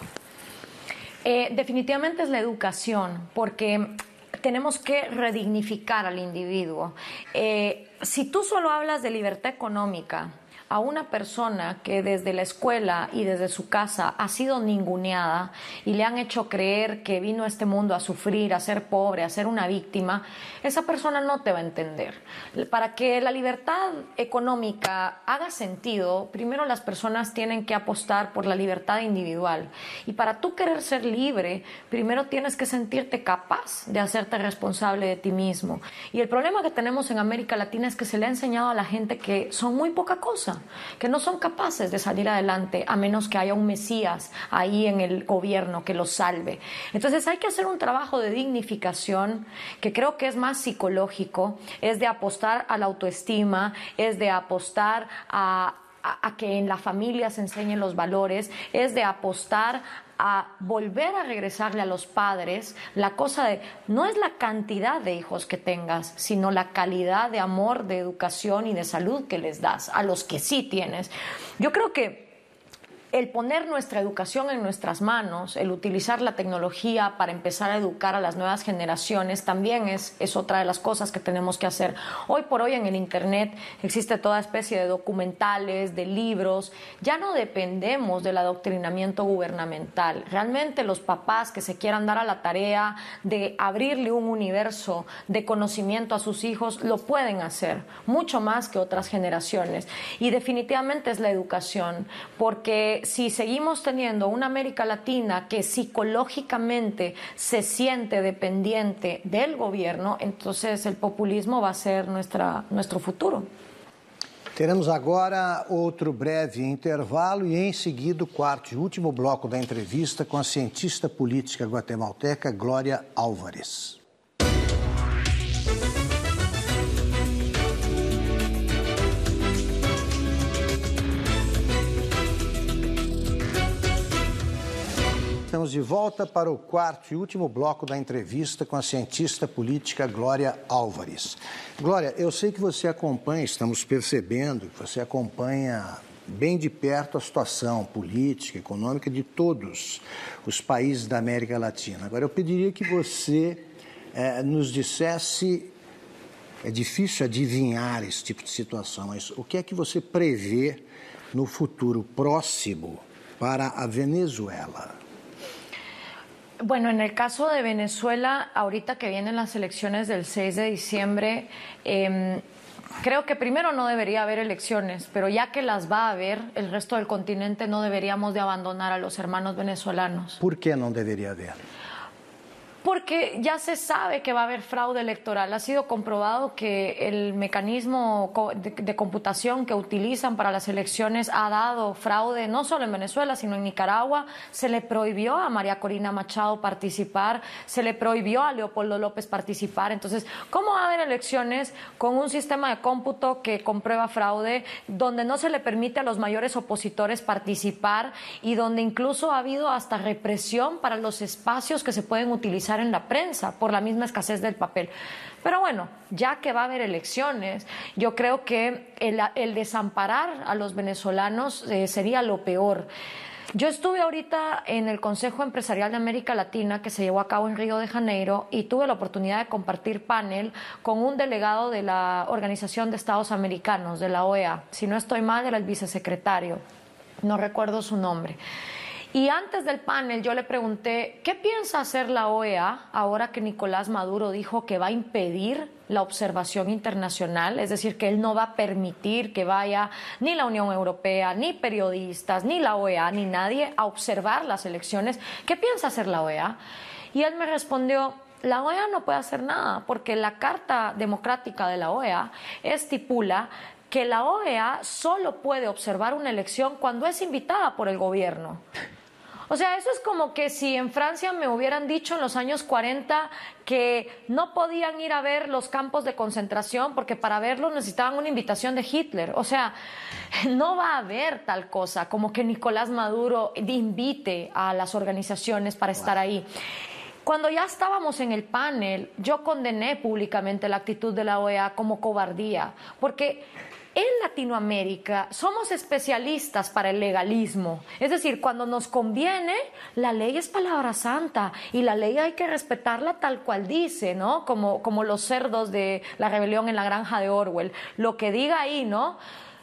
Eh, definitivamente es la educación, porque tenemos que redignificar al individuo. Eh, si tú solo hablas de libertad económica a una persona que desde la escuela y desde su casa ha sido ninguneada y le han hecho creer que vino a este mundo a sufrir, a ser pobre, a ser una víctima, esa persona no te va a entender. Para que la libertad económica haga sentido, primero las personas tienen que apostar por la libertad individual. Y para tú querer ser libre, primero tienes que sentirte capaz de hacerte responsable de ti mismo. Y el problema que tenemos en América Latina es que se le ha enseñado a la gente que son muy poca cosa. que no son capaces de salir adelante a menos que haya un Mesías ahí en el gobierno que los salve. Entonces hay que hacer un trabajo de dignificación que creo que es más psicológico, es de apostar a la autoestima, es de apostar a, a, a que en la familia se enseñen los valores, es de apostar a volver a regresarle a los padres la cosa de, no es la cantidad de hijos que tengas, sino la calidad de amor, de educación y de salud que les das a los que sí tienes. Yo creo que el poner nuestra educación en nuestras manos, el utilizar la tecnología para empezar a educar a las nuevas generaciones, también es, es otra de las cosas que tenemos que hacer. Hoy por hoy en el Internet existe toda especie de documentales, de libros. Ya no dependemos del adoctrinamiento gubernamental. Realmente los papás que se quieran dar a la tarea de abrirle un universo de conocimiento a sus hijos, lo pueden hacer, mucho más que otras generaciones. Y definitivamente es la educación, porque si seguimos teniendo una América Latina que psicológicamente se siente dependiente del gobierno, entonces el populismo va a ser nuestra, nuestro futuro. Teremos agora outro breve intervalo e, em seguida, o quarto e último bloco da entrevista com a cientista política guatemalteca Glória Álvares. Estamos de volta para o quarto e último bloco da entrevista com a cientista política Glória Álvares. Glória, eu sei que você acompanha, estamos percebendo que você acompanha bem de perto a situação política, econômica de todos os países da América Latina. Agora, eu pediria que você eh, nos dissesse, é difícil adivinhar esse tipo de situação, mas o que é que você prevê no futuro próximo para a Venezuela? Bueno, en el caso de Venezuela, ahorita que vienen las elecciones del seis de diciembre, eh, creo que primero no debería haber elecciones, pero ya que las va a haber, el resto del continente no deberíamos de abandonar a los hermanos venezolanos. ¿Por qué no debería haber? Porque ya se sabe que va a haber fraude electoral. Ha sido comprobado que el mecanismo de, de computación que utilizan para las elecciones ha dado fraude no solo en Venezuela, sino en Nicaragua. Se le prohibió a María Corina Machado participar, se le prohibió a Leopoldo López participar. Entonces, ¿cómo va a haber elecciones con un sistema de cómputo que comprueba fraude, donde no se le permite a los mayores opositores participar y donde incluso ha habido hasta represión para los espacios que se pueden utilizar en la prensa por la misma escasez del papel? Pero bueno, ya que va a haber elecciones, yo creo que el, el desamparar a los venezolanos eh, sería lo peor. Yo estuve ahorita en el Consejo Empresarial de América Latina que se llevó a cabo en Río de Janeiro y tuve la oportunidad de compartir panel con un delegado de la Organización de Estados Americanos, de la O E A. Si no estoy mal, era el vicesecretario, no recuerdo su nombre. Y antes del panel yo le pregunté, ¿qué piensa hacer la O E A ahora que Nicolás Maduro dijo que va a impedir la observación internacional? Es decir, que él no va a permitir que vaya ni la Unión Europea, ni periodistas, ni la O E A, ni nadie a observar las elecciones. ¿Qué piensa hacer la O E A? Y él me respondió, la O E A no puede hacer nada porque la Carta Democrática de la O E A estipula que la O E A solo puede observar una elección cuando es invitada por el gobierno. O sea, eso es como que si en Francia me hubieran dicho en los años cuarenta que no podían ir a ver los campos de concentración porque para verlos necesitaban una invitación de Hitler. O sea, no va a haber tal cosa como que Nicolás Maduro invite a las organizaciones para estar ahí. Cuando ya estábamos en el panel, yo condené públicamente la actitud de la O E A como cobardía, porque en Latinoamérica somos especialistas para el legalismo. Es decir, cuando nos conviene, la ley es palabra santa y la ley hay que respetarla tal cual dice, ¿no? Como, como los cerdos de la rebelión en la granja de Orwell. Lo que diga ahí, ¿no?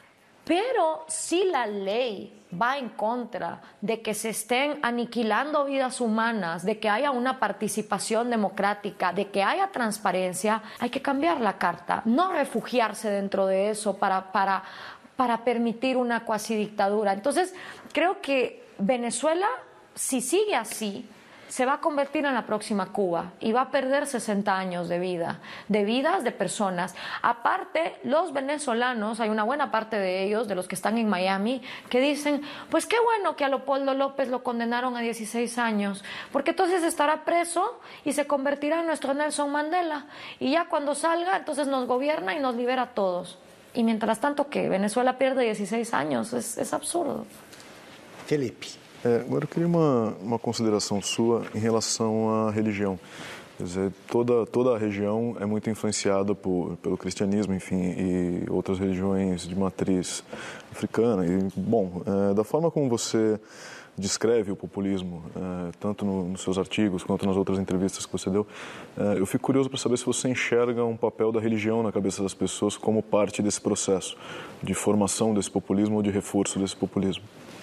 Pero si la ley va en contra de que se estén aniquilando vidas humanas, de que haya una participación democrática, de que haya transparencia, hay que cambiar la carta, no refugiarse dentro de eso para, para, para permitir una cuasi dictadura. Entonces, creo que Venezuela, si sigue así, se va a convertir en la próxima Cuba y va a perder sesenta años de vida, de vidas de personas. Aparte, los venezolanos, hay una buena parte de ellos, de los que están en Miami, que dicen, pues qué bueno que a Leopoldo López lo condenaron a dieciséis años, porque entonces estará preso y se convertirá en nuestro Nelson Mandela. Y ya cuando salga, entonces nos gobierna y nos libera a todos. Y mientras tanto, que Venezuela pierde dieciséis anos, é, é absurdo. Felipe. É, agora eu queria uma, uma consideração sua em relação à religião. Quer dizer, toda, toda a região é muito influenciada por, pelo cristianismo, enfim, e outras religiões de matriz africana. E, bom, é, da forma como você descreve o populismo, é, tanto no, nos seus artigos quanto nas outras entrevistas que você deu, é, eu fico curioso para saber se você enxerga um papel da religião na cabeça das pessoas como parte desse processo de formação desse populismo ou de reforço desse populismo.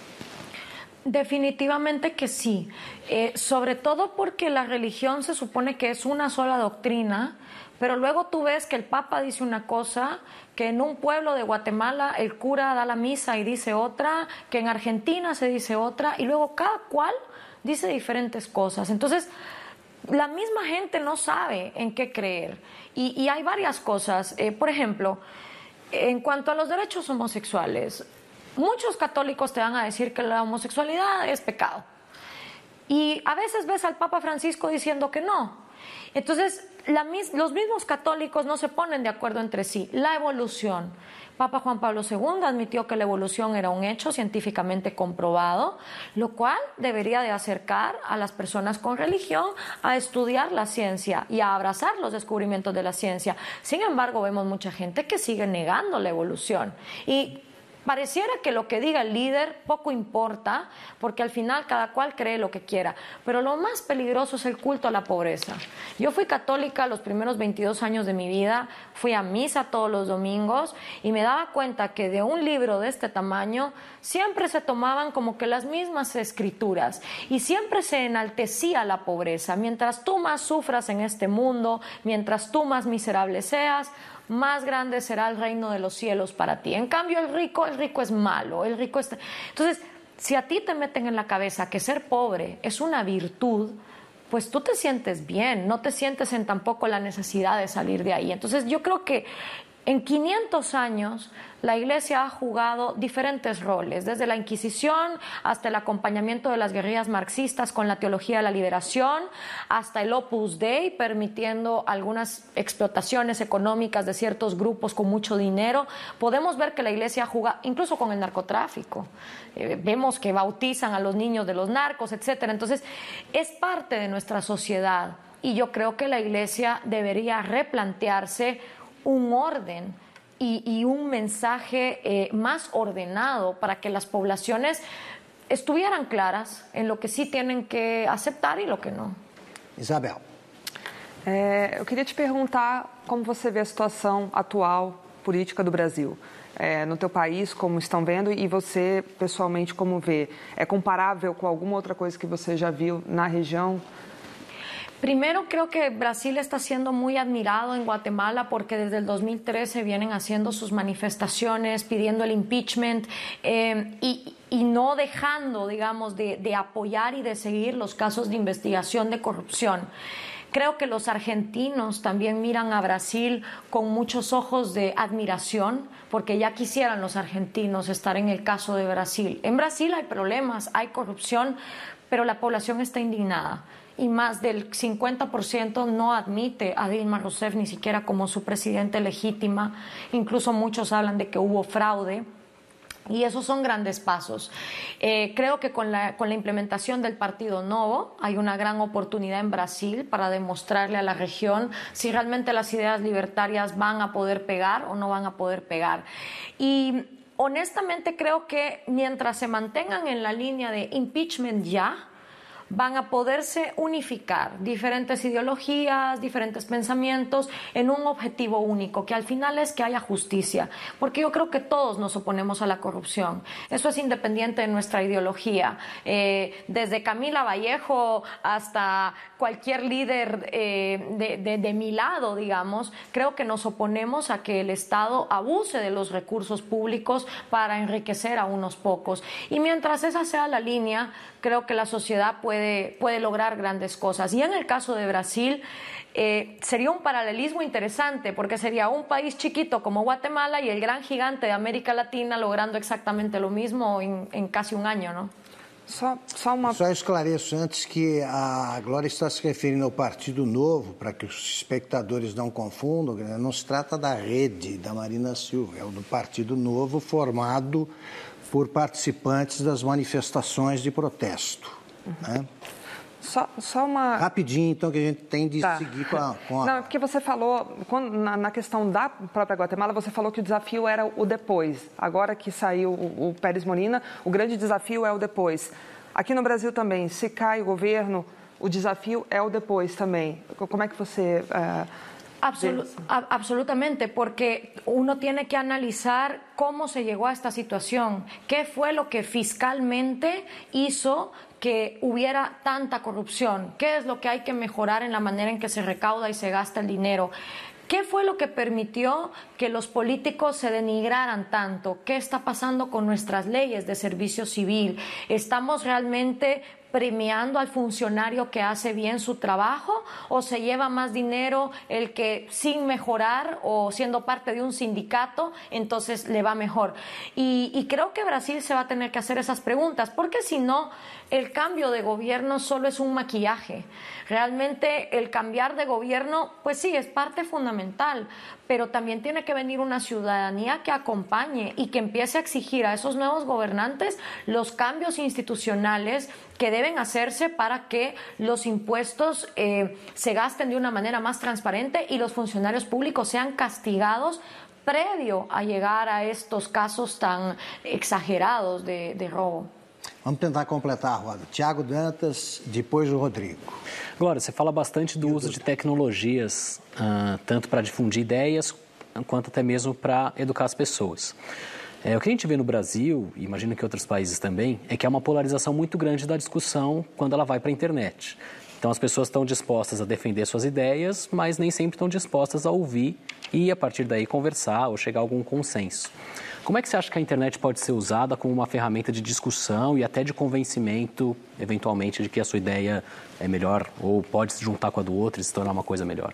Definitivamente que sí, eh, sobre todo porque la religión se supone que es una sola doctrina, pero luego tú ves que el Papa dice una cosa, que en un pueblo de Guatemala el cura da la misa y dice otra, que en Argentina se dice otra, y luego cada cual dice diferentes cosas. Entonces, la misma gente no sabe en qué creer. Y, y hay varias cosas. Eh, por ejemplo, en cuanto a los derechos homosexuales, muchos católicos te van a decir que la homosexualidad es pecado. Y a veces ves al Papa Francisco diciendo que no. Entonces, la, los mismos católicos no se ponen de acuerdo entre sí. La evolución. Papa Juan Pablo segundo admitió que la evolución era un hecho científicamente comprobado, lo cual debería de acercar a las personas con religión a estudiar la ciencia y a abrazar los descubrimientos de la ciencia. Sin embargo, vemos mucha gente que sigue negando la evolución. Y pareciera que lo que diga el líder poco importa, porque al final cada cual cree lo que quiera. Pero lo más peligroso es el culto a la pobreza. Yo fui católica los primeros veintidós años de mi vida, fui a misa todos los domingos y me daba cuenta que de un libro de este tamaño siempre se tomaban como que las mismas escrituras y siempre se enaltecía la pobreza. Mientras tú más sufras en este mundo, mientras tú más miserable seas, más grande será el reino de los cielos para ti. En cambio, el rico, el rico es malo, el rico es... Entonces, si a ti te meten en la cabeza que ser pobre es una virtud, pues tú te sientes bien, no te sientes en tampoco la necesidad de salir de ahí. Entonces, yo creo que en quinientos años la Iglesia ha jugado diferentes roles, desde la Inquisición hasta el acompañamiento de las guerrillas marxistas con la teología de la liberación, hasta el Opus Dei, permitiendo algunas explotaciones económicas de ciertos grupos con mucho dinero. Podemos ver que la Iglesia juega incluso con el narcotráfico. Eh, vemos que bautizan a los niños de los narcos, etcétera. Entonces, es parte de nuestra sociedad y yo creo que la Iglesia debería replantearse un orden y, y un mensaje eh, más ordenado para que las poblaciones estuvieran claras en lo que sí tienen que aceptar y lo que no. Isabel. É, eu queria te perguntar como você vê a situação atual política do Brasil. É, no teu país, como estão vendo, e você, pessoalmente, como vê? É comparável com alguma outra coisa que você já viu na região? Primero, creo que Brasil está siendo muy admirado en Guatemala porque desde el dos mil trece vienen haciendo sus manifestaciones, pidiendo el impeachment eh, y, y no dejando, digamos, de, de apoyar y de seguir los casos de investigación de corrupción. Creo que los argentinos también miran a Brasil con muchos ojos de admiración, porque ya quisieran los argentinos estar en el caso de Brasil. En Brasil hay problemas, hay corrupción, pero la población está indignada. Y más del cincuenta por ciento no admite a Dilma Rousseff ni siquiera como su presidente legítima. Incluso muchos hablan de que hubo fraude. Y esos son grandes pasos. Eh, creo que con la, con la implementación del Partido Novo hay una gran oportunidad en Brasil para demostrarle a la región si realmente las ideas libertarias van a poder pegar o no van a poder pegar. Y honestamente creo que mientras se mantengan en la línea de impeachment ya, van a poderse unificar diferentes ideologías, diferentes pensamientos en un objetivo único, que al final es que haya justicia, porque yo creo que todos nos oponemos a la corrupción. Eso es independiente de nuestra ideología. Eh, desde Camila Vallejo hasta cualquier líder eh, de, de, de mi lado, digamos, creo que nos oponemos a que el Estado abuse de los recursos públicos para enriquecer a unos pocos. Y mientras esa sea la línea, creo que la sociedad puede puede, puede lograr grandes cosas. Y en el caso de Brasil, eh, sería un paralelismo interesante, porque sería un país chiquito como Guatemala y el gran gigante de América Latina logrando exactamente lo mismo en, en casi un año, ¿no? Só, só, uma... só esclareço antes que a Glória está se referindo ao Partido Novo, para que os espectadores não confundam, não se trata da rede da Marina Silva, é o do Partido Novo formado por participantes das manifestações de protesto. Uhum. Né? Só, só uma... Rapidinho, então, que a gente tem de tá. seguir com a... Com a... Não, porque você falou, quando, na, na questão da própria Guatemala, você falou que o desafio era o depois. Agora que saiu o, o Pérez Molina, o grande desafio é o depois. Aqui no Brasil também, se cai o governo, o desafio é o depois também. Como é que você... Uh... Absolut, absolutamente, porque uno tiene que analizar cómo se llegó a esta situación, qué fue lo que fiscalmente hizo que hubiera tanta corrupción, qué es lo que hay que mejorar en la manera en que se recauda y se gasta el dinero. ¿Qué fue lo que permitió que los políticos se denigraran tanto? ¿Qué está pasando con nuestras leyes de servicio civil? ¿Estamos realmente premiando al funcionario que hace bien su trabajo o se lleva más dinero el que sin mejorar o siendo parte de un sindicato entonces le va mejor? Y, y creo que Brasil se va a tener que hacer esas preguntas, porque si no, el cambio de gobierno solo es un maquillaje. Realmente el cambiar de gobierno, pues sí, es parte fundamental, pero también tiene que venir una ciudadanía que acompañe y que empiece a exigir a esos nuevos gobernantes los cambios institucionales que deben hacerse para que los impuestos eh, se gasten de una manera más transparente y los funcionarios públicos sean castigados previo a llegar a estos casos tan exagerados de, de robo. Vamos tentar completar a roda. Tiago Dantas, depois o Rodrigo. Glória, você fala bastante do uso de tecnologias, uh, tanto para difundir ideias, quanto até mesmo para educar as pessoas. É, o que a gente vê no Brasil, e imagino que em outros países também, é que há uma polarização muito grande da discussão quando ela vai para a internet. Então as pessoas estão dispostas a defender suas ideias, mas nem sempre estão dispostas a ouvir e a partir daí conversar ou chegar a algum consenso. Como é que você acha que a internet pode ser usada como uma ferramenta de discussão e até de convencimento, eventualmente, de que a sua ideia é melhor ou pode se juntar com a do outro e se tornar uma coisa melhor?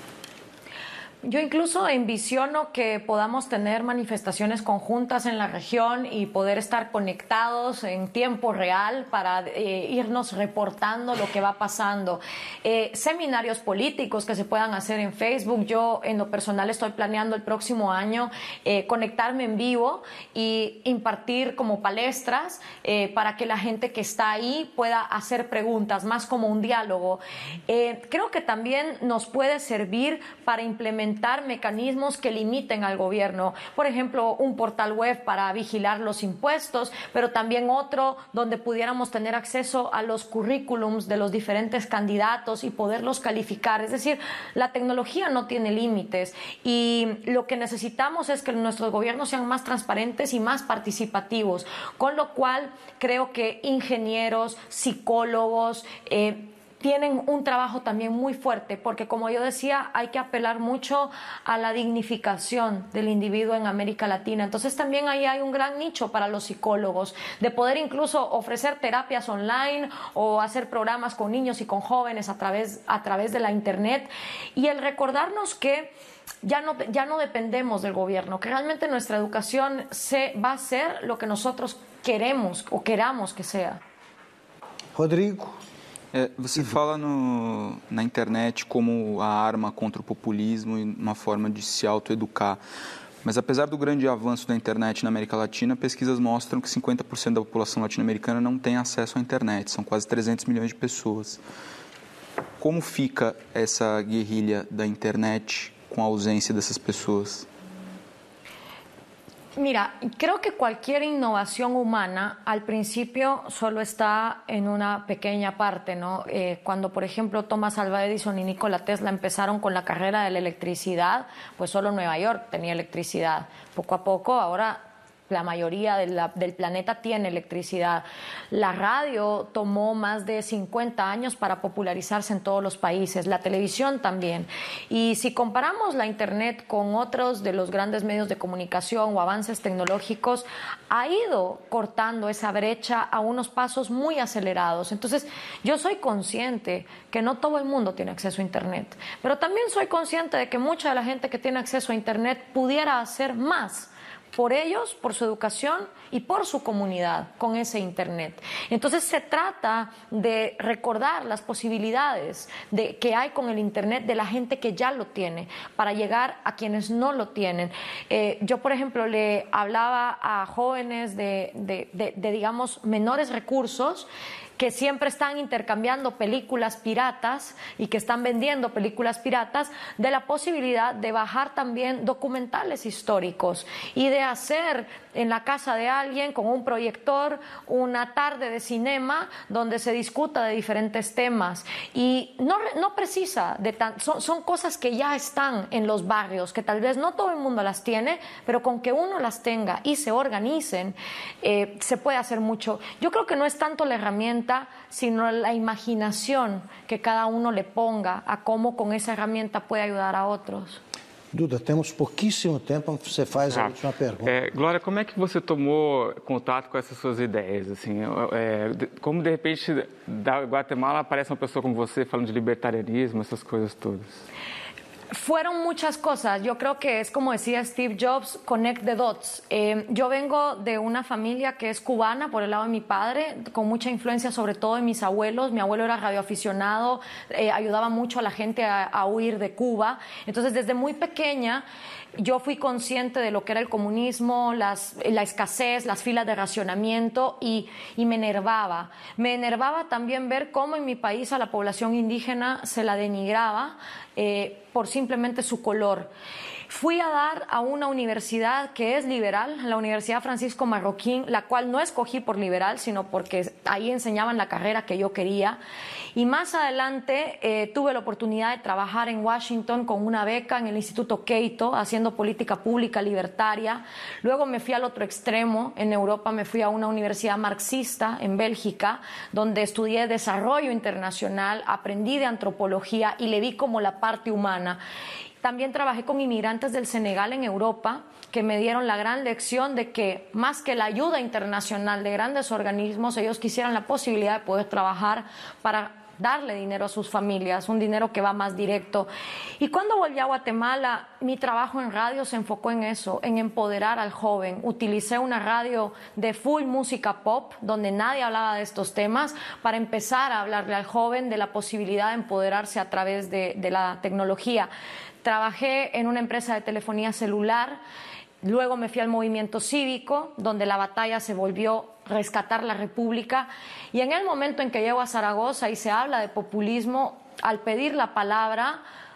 Yo incluso envisiono que podamos tener manifestaciones conjuntas en la región y poder estar conectados en tiempo real para eh, irnos reportando lo que va pasando. Eh, seminarios políticos que se puedan hacer en Facebook. Yo en lo personal estoy planeando el próximo año eh, conectarme en vivo y impartir como palestras eh, para que la gente que está ahí pueda hacer preguntas, más como un diálogo. Eh, creo que también nos puede servir para implementar mecanismos que limiten al gobierno. Por ejemplo, un portal web para vigilar los impuestos, pero también otro donde pudiéramos tener acceso a los currículums de los diferentes candidatos y poderlos calificar. Es decir, la tecnología no tiene límites y lo que necesitamos es que nuestros gobiernos sean más transparentes y más participativos, con lo cual creo que ingenieros, psicólogos, eh, tienen un trabajo también muy fuerte, porque como yo decía, hay que apelar mucho a la dignificación del individuo en América Latina. Entonces también ahí hay un gran nicho para los psicólogos, de poder incluso ofrecer terapias online o hacer programas con niños y con jóvenes a través, a través de la internet, y el recordarnos que ya no, ya no dependemos del gobierno, que realmente nuestra educación se, va a ser lo que nosotros queremos o queramos que sea. Rodrigo. É, você fala no, na internet como a arma contra o populismo e uma forma de se autoeducar. Mas apesar do grande avanço da internet na América Latina, pesquisas mostram que cinquenta por cento da população latino-americana não tem acesso à internet. São quase trezentos milhões de pessoas. Como fica essa guerrilha da internet com a ausência dessas pessoas? Mira, creo que cualquier innovación humana al principio solo está en una pequeña parte, ¿no? Eh, cuando, por ejemplo, Thomas Alva Edison y Nikola Tesla empezaron con la carrera de la electricidad, pues solo Nueva York tenía electricidad. Poco a poco, ahora la mayoría de la, del planeta tiene electricidad. La radio tomó más de cincuenta años para popularizarse en todos los países, la televisión también. Y si comparamos la Internet con otros de los grandes medios de comunicación o avances tecnológicos, ha ido cortando esa brecha a unos pasos muy acelerados. Entonces, yo soy consciente que no todo el mundo tiene acceso a Internet, pero también soy consciente de que mucha de la gente que tiene acceso a Internet pudiera hacer más por ellos, por su educación y por su comunidad con ese Internet. Entonces se trata de recordar las posibilidades de, que hay con el Internet de la gente que ya lo tiene para llegar a quienes no lo tienen. Eh, yo, por ejemplo, le hablaba a jóvenes de, de, de, de, digamos, menores recursos que siempre están intercambiando películas piratas y que están vendiendo películas piratas, de la posibilidad de bajar también documentales históricos y de hacer en la casa de alguien con un proyector una tarde de cinema donde se discuta de diferentes temas. Y no, no precisa de tan, son, son cosas que ya están en los barrios, que tal vez no todo el mundo las tiene, pero con que uno las tenga y se organicen, eh, se puede hacer mucho. Yo creo que no es tanto la herramienta, sino la imaginación que cada uno le ponga a cómo con essa herramienta puede ayudar a outros. Duda, temos pouquíssimo tempo, você faz a ah, última pergunta. É, Glória, como é que você tomou contato com essas suas ideias? Assim, é, como, de repente, da Guatemala aparece uma pessoa como você falando de libertarianismo, essas coisas todas? Fueron muchas cosas. Yo creo que es como decía Steve Jobs, connect the dots. Eh, yo vengo de una familia que es cubana por el lado de mi padre, con mucha influencia sobre todo de mis abuelos. Mi abuelo era radioaficionado, eh, ayudaba mucho a la gente a, a huir de Cuba. Entonces, desde muy pequeña, yo fui consciente de lo que era el comunismo, las, la escasez, las filas de racionamiento y, y me enervaba. Me enervaba también ver cómo en mi país a la población indígena se la denigraba eh, por simplemente su color. Fui a dar a una universidad que es liberal, la Universidad Francisco Marroquín, la cual no escogí por liberal, sino porque ahí enseñaban la carrera que yo quería. Y más adelante eh, tuve la oportunidad de trabajar en Washington con una beca en el Instituto Cato, haciendo política pública libertaria. Luego me fui al otro extremo, en Europa me fui a una universidad marxista en Bélgica, donde estudié desarrollo internacional, aprendí de antropología y le vi como la parte humana. También trabajé con inmigrantes del Senegal en Europa, que me dieron la gran lección de que más que la ayuda internacional de grandes organismos, ellos quisieran la posibilidad de poder trabajar para darle dinero a sus familias, un dinero que va más directo. Y cuando volví a Guatemala, mi trabajo en radio se enfocó en eso, en empoderar al joven. Utilicé una radio de full música pop, donde nadie hablaba de estos temas, para empezar a hablarle al joven de la posibilidad de empoderarse a través de, de la tecnología. Trabajé en una empresa de telefonía celular, luego me fui al movimiento cívico, donde la batalla se volvió rescatar la República, y en el momento en que llego a Zaragoza y se habla de populismo, al pedir la palabra,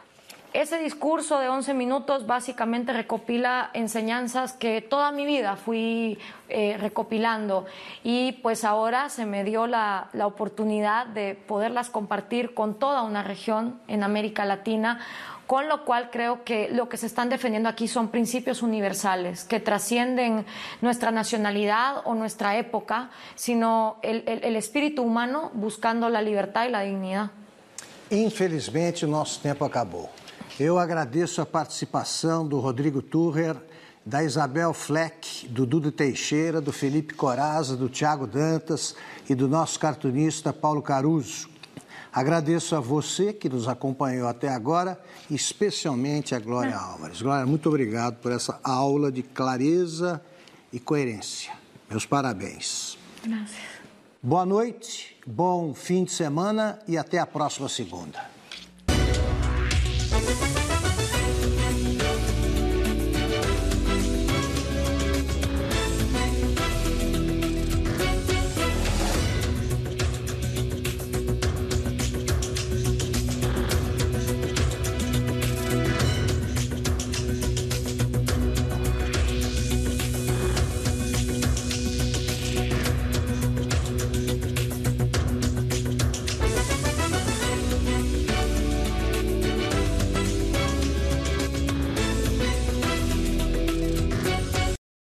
ese discurso de once minutos básicamente recopila enseñanzas que toda mi vida fui eh, recopilando, y pues ahora se me dio la, la oportunidad de poderlas compartir con toda una región en América Latina, con lo cual creo que lo que se están defendiendo aquí son principios universales que trascienden nuestra nacionalidad o nuestra época, sino el, el, el espíritu humano buscando la libertad y la dignidad. Infelizmente, o nosso tempo acabou. Eu agradeço a participação do Rodrigo Thurrer, da Isabel Fleck, do Duda Teixeira, do Felipe Corazza, do Tiago Dantas e do nosso cartunista Paulo Caruso. Agradeço a você que nos acompanhou até agora, especialmente a Glória Álvares. Glória, muito obrigado por essa aula de clareza e coerência. Meus parabéns. Graças. Boa noite, bom fim de semana e até a próxima segunda.